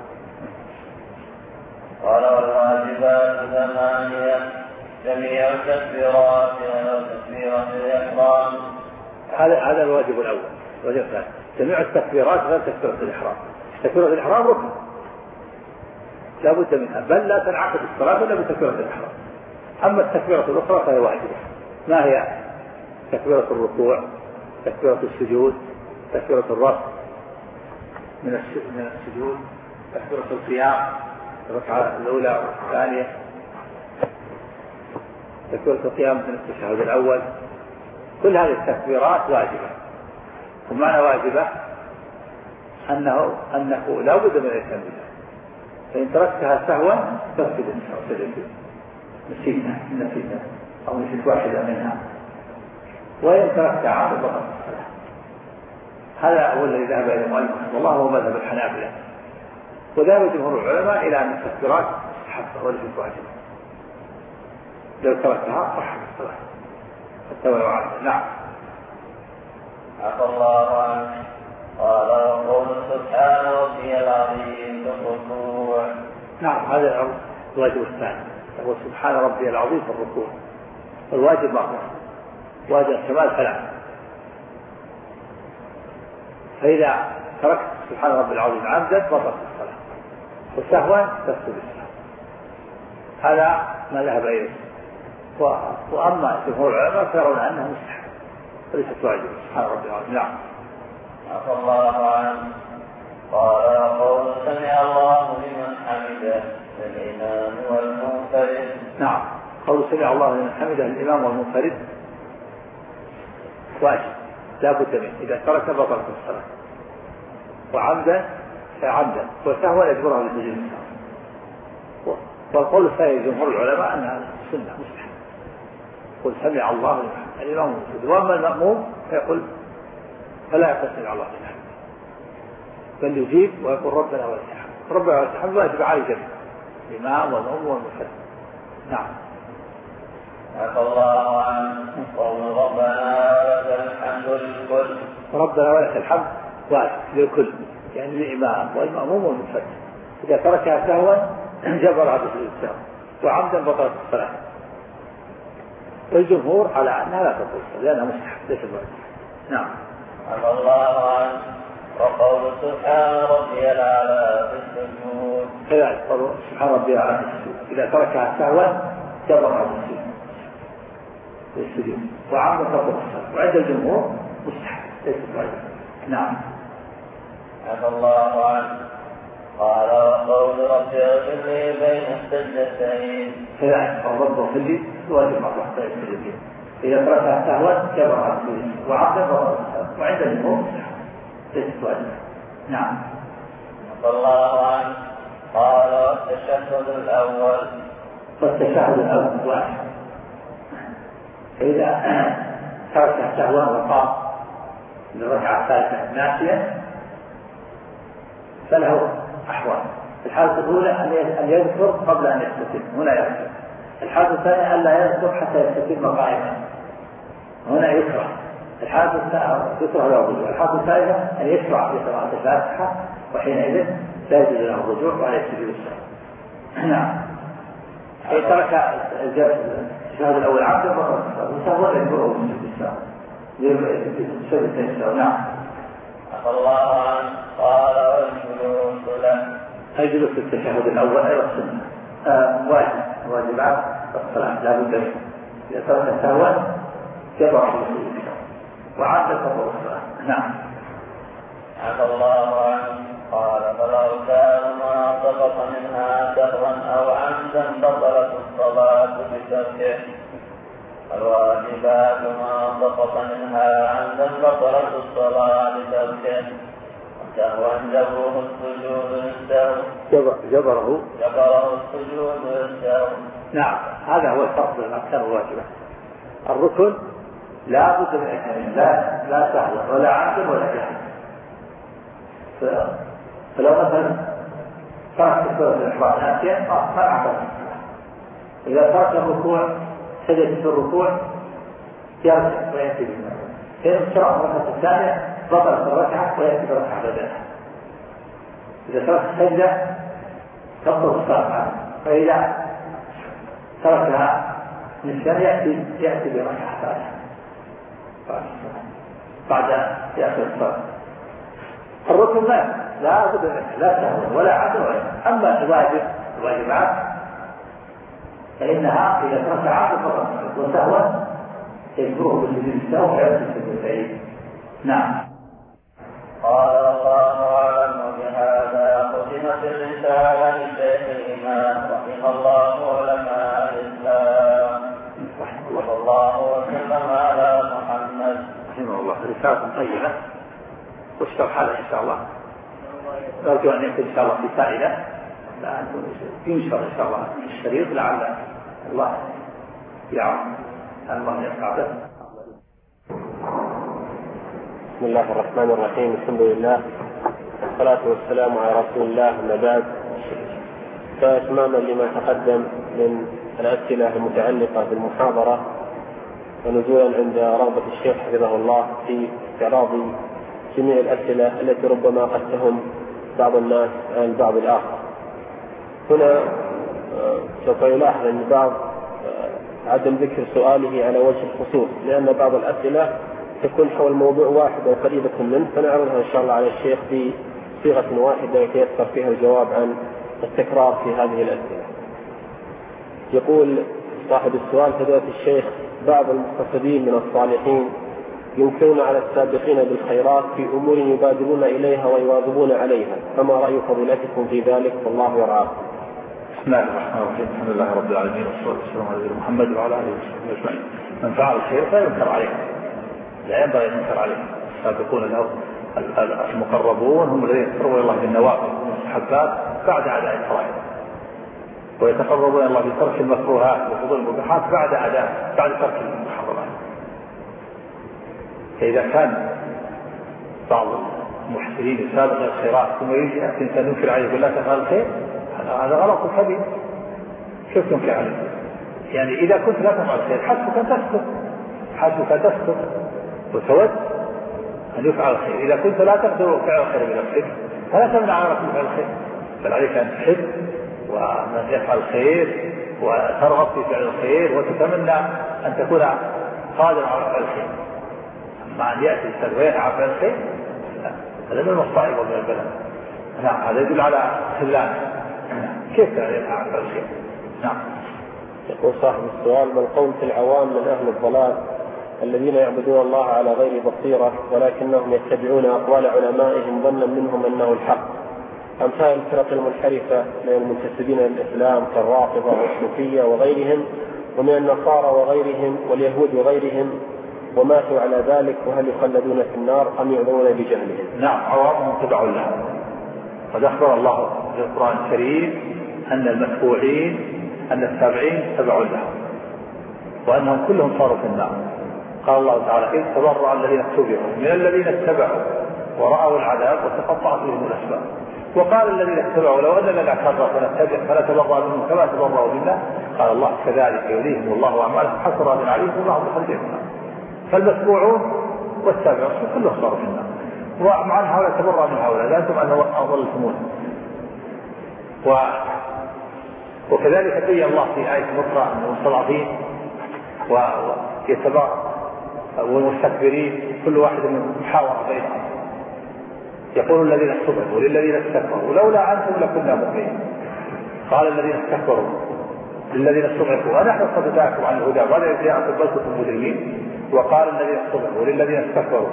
قال والواجبات 8 جميع التكبيرات وتكبيرة الإحرام. هذا الواجب الأول. الواجب الثاني جميع التكبيرات غير تكبيرة الإحرام. تكبيرة الإحرام ركن لا بد منها، بل لا تنعقد الصلاة إلا بتكبيرة الإحرام. أما التكبيرة الأخرى فهي واجبة. ما هي؟ تكبيرة الركوع، تكبيرة السجود، تكبيرة الرفع من السجود، تكبيرة القيام الركعة الأولى والثانية، تكبيرة القيام من التشهد الأول. كل هذه التكبيرات واجبة. ومعنى واجبة أنه لا بد من التنبيه. فإن تركتها سهوا تفسد الصلاة، نسيتها أو نسيت واحدة منها، وإن تركتها عقب بطل الصلاة. هذا هو الذي ذهب إلى المؤلف والله هو مذهب الحنابلة. وذهب جمهور العلماء إلى أن التكبيرات مستحبة وليست واجبة. لو تركتها صحت الصلاة حتى ولو عادت. نعم. عفى الله عنه. قال قول سبحان ربي العظيم بالركوع. نعم، هذا الواجب الثاني، هو سبحان ربي العظيم في الركوع. الواجب مرة، واجب الكمال 3. فإذا تركت سبحان ربي العظيم عمدا بطلت الصلاة، وسهوا تفسد الصلاة. هذا ما ذهب إليه. وأما جمهور العلماء فيرون أنه مستحب وليست واجبة. سبحان ربي العظيم. نعم. عفى الله عنه. قال قول سمع الله لمن حمده للإمام والمنفرد. نعم. قول سمع الله لمن حمده للإمام والمنفرد واجب لا بد منه، إذا ترك بطلت الصلاة، وعمدا فعمدا، وسهوا يجبرها لسجود السهو. والقول الثاني جمهور العلماء أنها سنة مستحب. قل سمع الله لمن حمده الإمام والمنفرد. وأما المأموم فيقول فلا يقول سمع الله لمن حمده، بل يجيب ويقول ربنا ولك الحمد. ربنا ولك الحمد واجب على الجميع، الإمام والمأموم والمنفرد. نعم. عفى الله عنه. قول ربنا ولك الحمد للكل. ربنا ولك الحمد واجب للكل، يعني للإمام والمأموم والمنفرد. إذا تركها سهوا جبرها بسجود السهو، وعمدا بطلت الصلاة. والجمهور على أنها لا تبطل لأنها مستحب ليس واجب. نعم. عفى الله عنه. وقول سبحان ربي الأعلى في السجود. كذلك قول سبحان ربي الأعلى في السجود، إذا تركها سهوا جبرها بالسجود، وعمدا بطلت الصلاة. وعند الجمهور مستحب ليس واجب. نعم. عفى الله عنه. قال وقول رب اغفر لي بين السجدتين. كذلك الرب اغفر لي واجب الله بين السجدتين، إذا تركها سهوا جبرها بالسجود، وعمدا بطلت الصلاة. وعند الجمهور ليست واجب. نعم. عفى الله عنه. قال والتشهد الأول. والتشهد الأول واجب، فإذا ترك سهوا وقام للركعة الثالثة ناسيا فله أحوال. الحالة الأولى أن يذكر قبل أن يستتم، هنا يذكر. الحالة الثانية أن لا يذكر حتى يستتم قائما، هنا يكره. الحالة الثالثة يكره له الرجوع. الحالة الثالثة أن يشرع في قراءة الفاتحة، وحينئذ لا يجوز له الرجوع ولا يسجد السهو. نعم. إن ترك التشهد الأول عمدا بطل وسهوا يجبره بالسهو لسبب السهو. نعم. عفى الله عنه. قال والجلوس له. الجلوس في التشهد الأول أيضا سنة واجبات الصلاة لا بد منه. إذا ترك سهوا جبره بالسهو وعاد بطل الصلاة. نعم. عفى الله عنه. قال فلو كان ما سقط منها سهوا أو عمدا بطلت الصلاة بتركه. الواجبات ما سقط منها عمدا بطلت الصلاة بتركه. وسهوا جبره السجود للسهو. جبره السجود للسهو. نعم. هذا هو الفرق بين الأركان الواجبة. الركن لا بد من اثنين، لا سهوا ولا عمدا ولا جهل. فلو مثلا ترك سورة الإحرام ناسيا منع ذلك. إذا ترك الركوع سجد في الركوع يرجع ويأتي بالمعنى. فإن شرع الركعة الثانية بطلت الركعة ويأتي بركعة بدلها. إذا ترك السجدة تبطل الصلاة، فإذا تركها نسيان يأتي بركعة ثانية بعد يأخذ الصلاة. الركن لا بد منه، لا سهوا ولا عمدا ولا. أما الواجبات فإنها إذا ترك عمدا فقط وسهوا يجبره بالسجود السهو ويأتي السجود. نعم. قال الله أعلم. بهذا ختمت الرسالة لشيخ الإمام رحمه الله علماء الإسلام. صلى الله وسلم على محمد رحمه الله. رسالة طيبة والشرح هذا إن شاء الله نرجو أن يكون إن شاء الله في فائدة، ينشر إن شاء الله الشريط لعل الله يعلم الله ينفع به. بسم الله الرحمن الرحيم. الحمد لله والصلاة والسلام على رسول الله. أما بعد، فإتماما لما تقدم من الأسئلة المتعلقة بالمحاضرة، ونزولا عند رغبة الشيخ حفظه الله في استعراض جميع الأسئلة التي ربما قد تهم بعض الناس عن البعض الآخر. هنا سوف يلاحظ أن بعض عدم ذكر سؤاله على وجه الخصوص، لأن بعض الأسئلة تكون حول موضوع واحد أو قريبة منه، فنعرضها إن شاء الله على الشيخ بصيغة واحدة يتيسر فيها الجواب عن التكرار في هذه الأسئلة. يقول صاحب السؤال: فضيلة الشيخ، بعض المقتصدين من الصالحين ينكرون على السابقين بالخيرات في أمور يبادرون إليها ويواظبون عليها، فما رأي فضيلتكم في ذلك؟ والله يرعاكم. بسم الله الرحمن الرحيم. الحمد لله رب العالمين، والصلاة والسلام على محمد وعلى آله وصحبه أجمعين. من فعل الخير لا ينكر عليه، لا ينبغي أن ينكر عليه. السابقون المقربون هم الذين يتقربون الله بالنوافل والمستحبات بعد أداء الفرائض، ويتقربون الله بترك المكروهات وفضول المباحات بعد ترك المحرمات. فإذا كان بعض المحسنين يسابق الخيرات ثم يجي إنسان ينكر عليه يقول لا تفعل الخير، هذا غلط كبير. كيف تنكر عليه؟ يعني إذا كنت لا تفعل الخير حسبك أن تسكت وتود أن يفعل الخير. إذا كنت لا تقدر فعل الخير بنفسك فلا تمنع على فعل الخير، بل عليك أن تحب ومن يفعل الخير وترغب في فعل الخير وتتمنى أن تكون قادر على فعل الخير. أما أن يأتي السلوين على فعل الخير هذا من المصائب ومن البلاء. نعم، هذا يدل على خلان. كيف يفعل فعل الخير؟ نعم. يقول صاحب السؤال: ما القول في العوام من أهل الضلال الذين يعبدون الله على غير بصيرة ولكنهم يتبعون أقوال علمائهم ظنا منهم أنه الحق، أمثال الفرق المنحرفة من المنتسبين للإسلام كالرافضة والصوفية وغيرهم، ومن النصارى وغيرهم واليهود وغيرهم، وماتوا على ذلك، وهل يخلدون في النار أم يعذرون بجهلهم؟ نعم، عوامهم تبع لهم. قد أخبر الله في القرآن الكريم أن المتبوعين أن التابعين تبع لهم وأنهم كلهم صاروا في النار. قال الله تعالى: إذ تبرأ الذين اتبعوا من الذين اتبعوا ورأوا العذاب وتقطعت بهم الأسباب. وقال الذين اتبعوا: لو أننا نكرر فنتبرأ منهم كما تبرأوا منا. قال الله: كذلك يريهم الله أعمالهم حسرات عليهم والله مخرجهم. فالمتبوعون والتابعون كلهم صاروا في النار، ومع هؤلاء تبرأ من هؤلاء، لا أنتم أنه أضلتمون. وكذلك بين الله في آية أخرى أن المستضعفين ويتبرأ والمستكبرين كل واحد منهم محاورة بينهم. يقول الذين استضعفوا للذين استكبروا لولا أنتم لكنا مؤمنين. قال الذين استكبروا للذين استضعفوا أنحن صددناكم عن الهدى بعد إذ جاءكم بل كنتم مجرمين. وقال الذين استضعفوا للذين استكبروا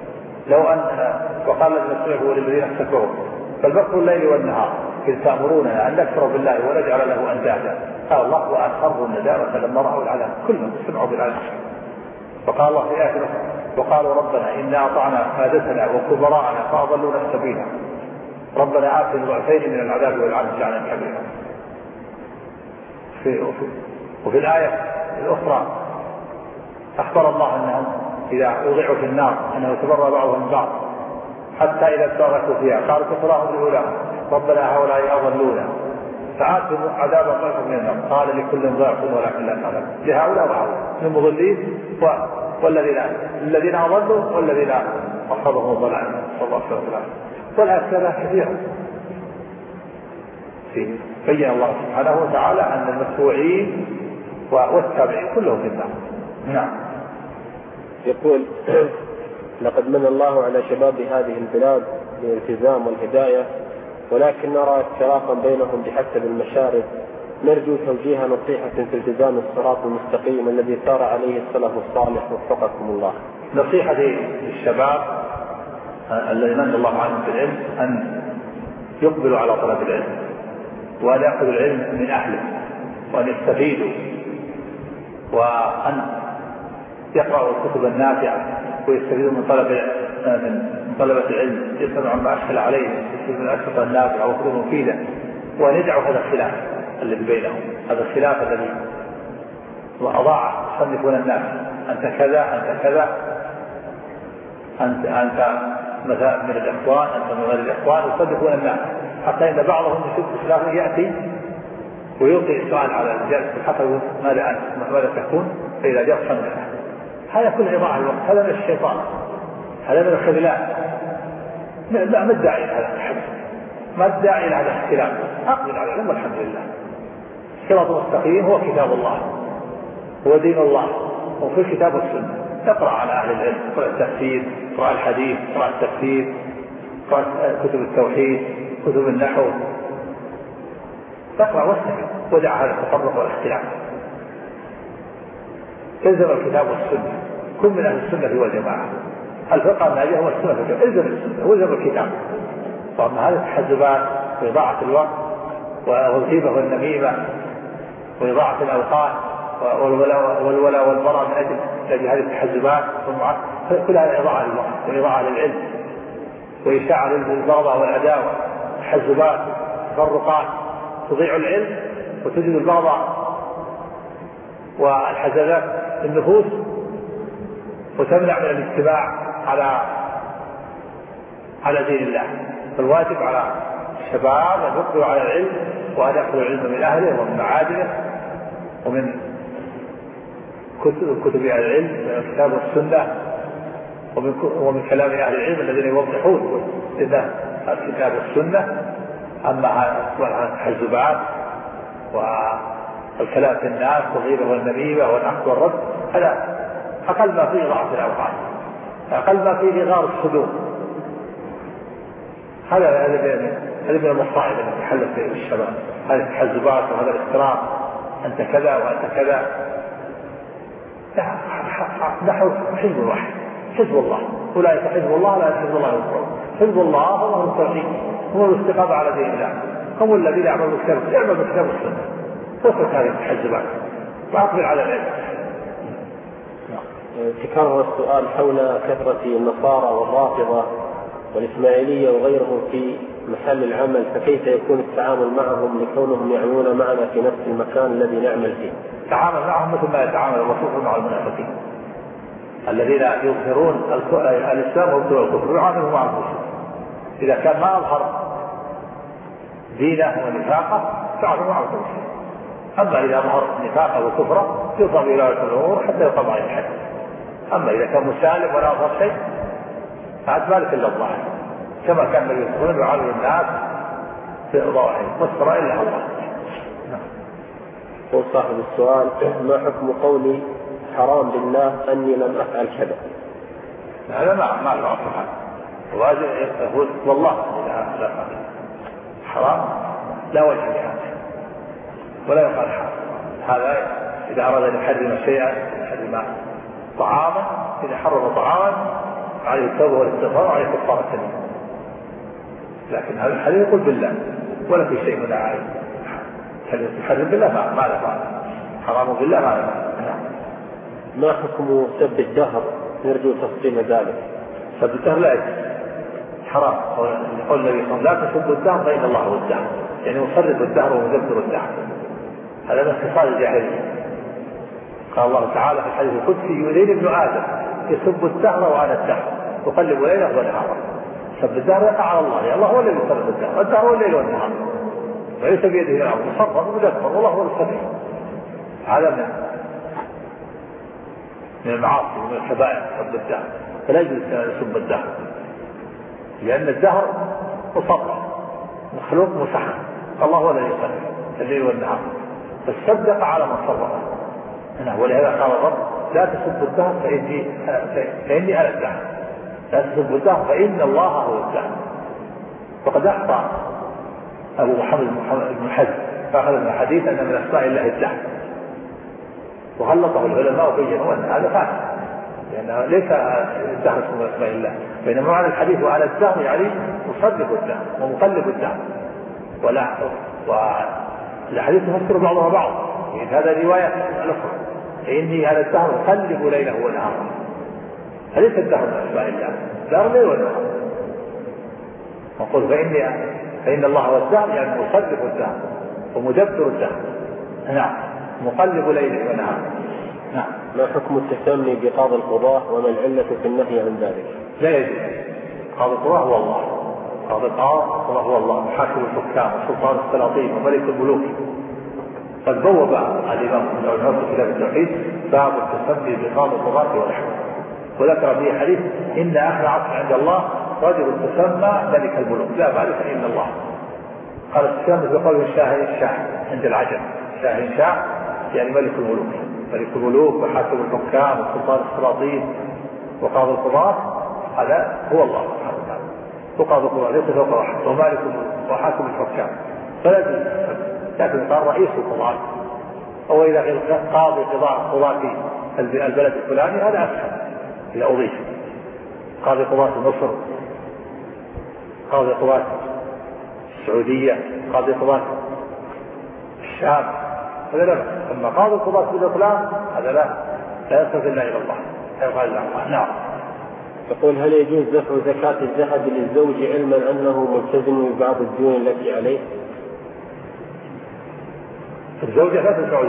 وقال الذين استضعفوا للذين استكبروا بل مكر الليل والنهار إذ تأمروننا أن نكفر بالله ونجعل له أندادا. قال الله: وأسروا الندامة لما رأوا العذاب. كلهم سمعوا بالعذاب. وقال الله في آية: وقالوا ربنا إنا أطعنا سادتنا وكبراءنا فأضلونا السبيل ربنا آتنا ضعفين من العذاب والعنف لعنا كبيرا. وفي الآية الأخرى أخبر الله أنهم إذا وضعوا في النار أنه تبرأ بعضهم من بعض حتى إذا تركوا فيها قالوا كفراهم لأولاهم ربنا هؤلاء أضلونا فآتهم عذابا ضعفا من النار. قال: لكل ضعف ولكن لا تعلمون. لهؤلاء وهؤلاء المضلين والذين أضلوا والذين أصابهم ضلال. الله سبحانه وتعالى. والأسئلة كثيرة بين الله سبحانه وتعالى أن المتبوعين والتابعين كلهم في النار. نعم. يقول: لقد من الله على شباب هذه البلاد بالالتزام والهداية، ولكن نرى اختلافا بينهم بحسب المشارب. نرجو توجيه نصيحة في التزام الصراط المستقيم الذي سار عليه السلف الصالح وفقكم الله. نصيحتي للشباب الذين من الله عنهم في العلم أن يقبلوا على طلب العلم وأن يأخذوا العلم من أهله وأن يستفيدوا وأن يقرأوا الكتب النافعة ويستفيدوا من طلبة العلم، يسمعوا ما أشكل عليهم، يستفيدوا من الأشرطة النافعة وكتب مفيدة، وأن يدعوا هذا الخلاف الذي بينهم، هذا الخلاف الذي وأضاع يصنفون الناس: أنت كذا أنت كذا، أنت مثلا من الإخوان، أنت من غير الإخوان، يصنفون الناس حتى إن بعضهم يشوف الإسلام يأتي ويلقي السؤال على الجالس حتى يقول: ماذا تكون؟ فإذا جاء صنفه. هذا كل إضاعة الوقت، هذا من الشيطان، هذا من الخذلان. لا، ما الداعي لهذا الحدث، ما الداعي لهذا الاختلاف. أقبل على العلم والحمد لله. الصراط المستقيم هو كتاب الله، هو دين الله، وفي الكتاب والسنة. اقرأ على أهل العلم، اقرأ التفسير، اقرأ الحديث، اقرأ التفسير، اقرأ كتب التوحيد، كتب النحو، فاقرأ واستفد ودع هذا التفرق والاختلاف. الزم الكتاب والسنة، كن من أهل السنة والجماعة. الفقه الناجح هو السنة والجماعة، الزم السنة والزم الكتاب. وأما هذه التحزبات وإضاعة الوقت والغيبة والنميمة وإضاعة الأوقات والولاء والبراء من أجل هذه التحزبات كلها إضاعة للوقت وإضاعة للعلم وإشاعة للبغضاء والعداوة. تحزبات تفرقات تضيع العلم وتجد البغضاء والحزبات النفوس وتمنع من الاجتماع على دين الله. فالواجب على الشباب أن يقبلوا على العلم وأن يأخذوا العلم من أهله ومن معادنه ومن كتب أهل العلم من الكتاب والسنة ومن كلام أهل العلم الذين يوضحون لنا الكتاب والسنة. أما التحزبات والكلام في الناس والغيبة والنميمة والأخذ والرد هذا أقل ما فيه ضعف الأوقات، أقل ما فيه غار الصدور. هذا من المصائب التي حلت في الشباب، هذه التحزبات وهذا الاختراق، أنت كذا وأنت كذا. نحو حزب واحد، حزب الله، أولئك حزب الله لا حزب الله يذكرون. حزب الله هو التوحيد، هو الاستقامة على دين الله، هم الذين يعملوا بكتاب السنة. وفق هذه التحزبات وأقبل على العلم. تكرر السؤال حول كثرة النصارى والرافضة والإسماعيلية وغيرهم في محل العمل، فكيف يكون التعامل معهم لكونهم يعملون معنا في نفس المكان الذي نعمل فيه؟ التعامل معهم مثل ما يتعامل الرسول مع المنافقين الذين يظهرون الإسلام ويبطلون الكفر، يعاملهم مع الكفر. إذا كان ما أظهر دينه ونفاقه تعامل معه الكفر. أما إذا ظهر نفاقه وكفره يضرب إلى الأمور حتى يقام عليه الحد. أما إذا كان مسالم ولا أظهر شيء فعد مالك إلا الظاهر، كما كان النبي صلى الله عليه وسلم يعامل الناس في ظواهر مسترى إلا الله. هو صاحب السؤال: ما حكم قولي حرام بالله أني لم أفعل كذا؟ هذا ما له أصل، واجب والله لا حرام لا وجه لهذا ولا يقال حرام. هذا إذا أراد أن يحرم شيئا يحرم طعاما، إذا حرم طعاما عليه التوبة والاستغفار وعليه كفارة اليمين. لكن هذا الحديث يقول بالله ولا في شيء من عائد. يحرم بالله ما له معنى، حرام بالله ما له معنى. ما حكم سب الدهر؟ نرجو تفصيل ذلك. سب الدهر لا يجوز، حرام. يقول النبي صلى الله عليه وسلم: لا تسبوا الدهر فإن الله هو الدهر، يعني مصرف الدهر ومدبر الدهر. هذا من خصال الجاهلية. قال الله تعالى في الحديث القدسي: يؤذيني ابن آدم يسب الدهر وأنا الدهر أقلب ليله ونهاره. سب الدهر يقع على الله، يعني الله هو الذي يصرف الدهر، الدهر هو الليل والنهار وليس بيده الأمر، مصرف ومدبر والله هو السبب. هذا من المعاصي ومن الكبائر سب الدهر، فلا يجوز يسب الدهر، لأن الدهر مصرف مخلوق مسخر، الله هو الذي يصرف الليل والنهار، فالسب يقع على من صرفه. ولهذا قال الرب: لا تسبوا الدهر فإني أنا الدهر، لا تسبوا الدهر فإن الله هو الدهر. وقد أخطأ أبو محمد بن حزم فأخذ من الحديث أن من أسماء الله الدهر، وغلطه العلماء وبينوا أن هذا فاسد، لأنه ليس الدهر اسم أسماء الله، بينما معنى الحديث وعلى الدهر يعني مصدق الدهر ومقلب الدهر. والحديث يفسر بعضها بعض، يعني هذا رواية الأخرى: فإني على الدهر أقلب ليله ونهاره. فليس الدهر من أسماء الله، الدهر ليل ونهار. نقول فإن الله هو الدهر، يعني مصدق الدهر ومدبر الدهر. نعم، مقلب ليله ونهاره. نعم. ما حكم التسمي بقاضي القضاة وما العلة في النهي عن ذلك؟ لا يجوز. قاضي القضاة هو الله، قاضي القضاة هو الله، محاكم الحكام وسلطان السلاطين وملك الملوك. قد بوب الإمام ابن في كتاب التوحيد باب التسمي بقاضي القضاة ونحوه، وذكر فيه حديث: إن أحلى عصر عند الله رجل تسمى ملك الملوك، لا مالك إلا الله. قال التسمي بقول شاه عند العجم، شاه يعني ملك الملوك، ملك الملوك وحاكم الحكام وسلطان السلاطين وقاضي القضاة، هذا هو الله سبحانه وتعالى. وقاضي القضاة ليس فوق واحد، ومالك وحاكم الحكام، فلا لكن قال رئيس القضاة، أو إذا قيل قاضي قضاة البلد الفلاني هذا أسهل إذا أضيف، قاضي قضاة مصر، قاضي قضاة السعودية، قاضي قضاة الشام، هذا لا. أما قاضي قضاة بلد فلان هذا لا يصرف إلا إلى الله، لا يقال إلا الله. نعم. يقول هل يجوز دفع زكاة الذهب للزوج علما أنه ملتزم ببعض الديون التي عليه؟ الزوجة لا تدفع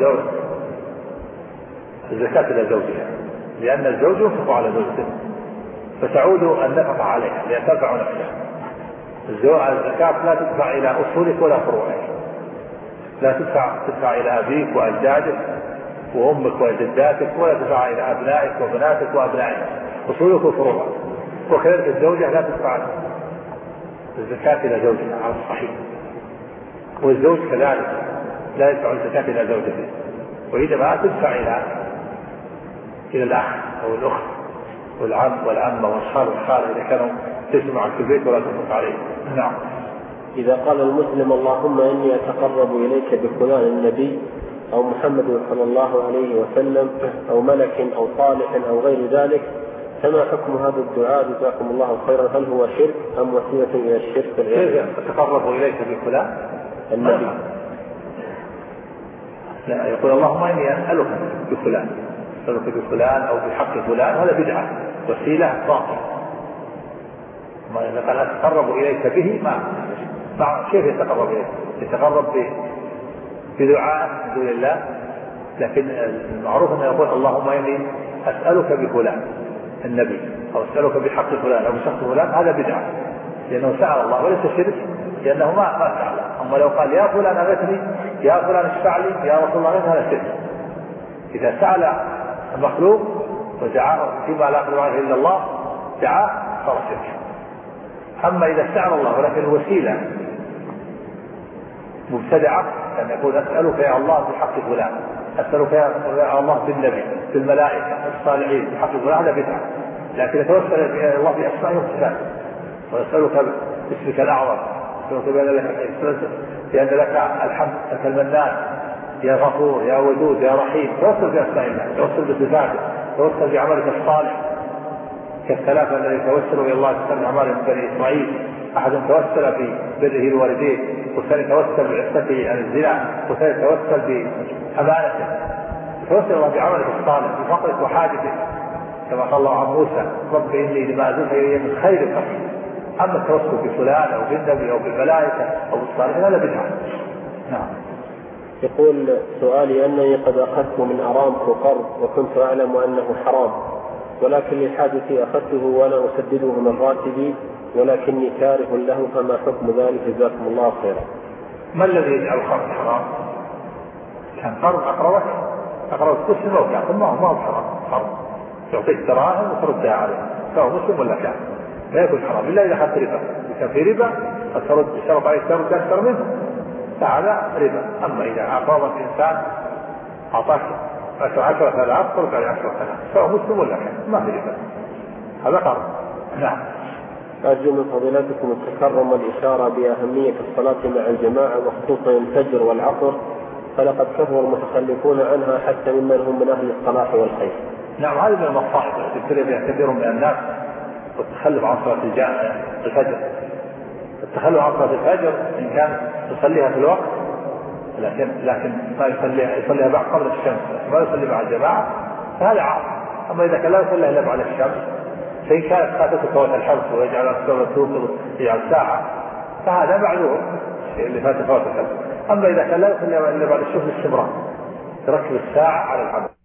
الزكاة إلى زوجها، لأن الزوج ينفق على زوجته فتعود النفقة عليها لأن تنفع نفسها. الزكاة لا تدفع إلى أصولك ولا فروعك، لا تدفع إلى أبيك وأجدادك وأمك وجداتك، ولا تدفع إلى أبنائك وبناتك وأبنائك، أصولك وفروعك. وكذلك الزوجة لا تدفع الزكاة إلى زوجها على الصحيح، والزوج كذلك لا يدفع الزكاة إلى زوجته، وإنما تدفع إلى الأخ أو الأخت والعم والعمة والخال والخالة إذا كانوا ليسوا معك في البيت ولا تنفق عليه. نعم. إذا قال المسلم اللهم إني أتقرب إليك بفلان النبي أو محمد صلى الله عليه وسلم أو ملك أو صالح أو غير ذلك، فما حكم هذا الدعاء جزاكم الله خيرا؟ هل هو شرك أم وسيلة إلى الشرك؟ كيف أتقرب إليك بفلان النبي؟ لا، يقول اللهم إني أسألك بفلان، أسألك بفلان أو بحق فلان، هذا بدعة وسيلة باطلة. ما إذا قال أتقرب إليك به ما كيف يتقرب إليك؟ يتقرب بدعاء من دون الله، لكن المعروف أنه يقول اللهم إني أسألك بفلان النبي أو أسألك بحق فلان أو بشخص فلان، هذا بدعة لأنه سأل الله وليس شرك، لأنه ما سأل. أما لو قال يا فلان أغثني، يا فلان اشفع لي، يا رسول الله، هذا شرك. إذا سأل المخلوق ودعاه فيما لا يقدر عليه إلا الله دعاه صار شرك. أما إذا سأل الله ولكن الوسيلة مبتدعة، كان يقول أسألك يا الله بحق فلان، أسألك يا الله بالنبي بالملائكة الصالحين بحق فلان، هذا بدعة. لكن يتوسل إلى الله بأسمائه وصفاته، ويسألك باسمك الأعظم، بأن لك الحمد، أنت المنان، يا غفور يا ودود يا رحيم، توسل بأسماء الله، توسل بصفاته، توسل بعملك الصالح، كالثلاثة الذي توسلوا إلى الله بسبب أعمال من بني إسرائيل، أحد توسل ببره الوالدين، والثاني توسل بعفته عن الزنا، والثالث توسل بأمانته. توسل الله بعملك الصالح بفقرك وحاجتك، كما قال الله عن موسى رب إني لما أزلت إلي من خير فقير. أما التوسل بفلان أو بالنبي أو بالملائكة أو بالصالحين هذا بدعة. نعم. يقول سؤالي أنني قد أخذت من أرامكو قرض وكنت أعلم أنه حرام، ولكن لحاجتي أخذته وأنا أسدده من راتبي، ولكني كاره له، فما حكم ذلك جزاكم الله خيرا؟ ما الذي يجعل القرض حرام؟ كان قرض أقرض تسلم أو كان ما هو حرام. قرض تعطيك دراهم وتردها عليه، سواء مسلم ولا كان، لا يكون حرام إلا إذا أخذت ربا. إذا كان في ربا ترد شرط عليك ترد أكثر منه، فهذا ربا. أما إذا أعطاك إنسان أعطاك 10,000 ترد عليه 10,000 سواء مسلم ولا كان، ما في ربا، هذا قرض. نعم. أرجو من فضيلتكم التكرم والإشارة بأهمية الصلاة مع الجماعة وخصوصا الفجر والعصر، فلقد كثر المتخلفون عنها حتى ممن هم من أهل الصلاح والخير. نعم، هذا من المصاحب التي كثير من الناس والتخلف عن صلاة الفجر. التخلف عن صلاة الفجر إن كان يصليها في الوقت، لكن ما يصليها بعد قبل الشمس، ما يصلي مع الجماعة، فهذا عاصي. أما إذا كان لا يصليها إلا بعد الشمس، فإن كانت فاتته فوات الشمس ويجعل الصلاة توصل يجعل ساعة، فهذا معذور اللي فات فوات الشمس. أما إذا كان لا يصليها إلا بعد الشمس استمرار، تركب الساعة على العمل.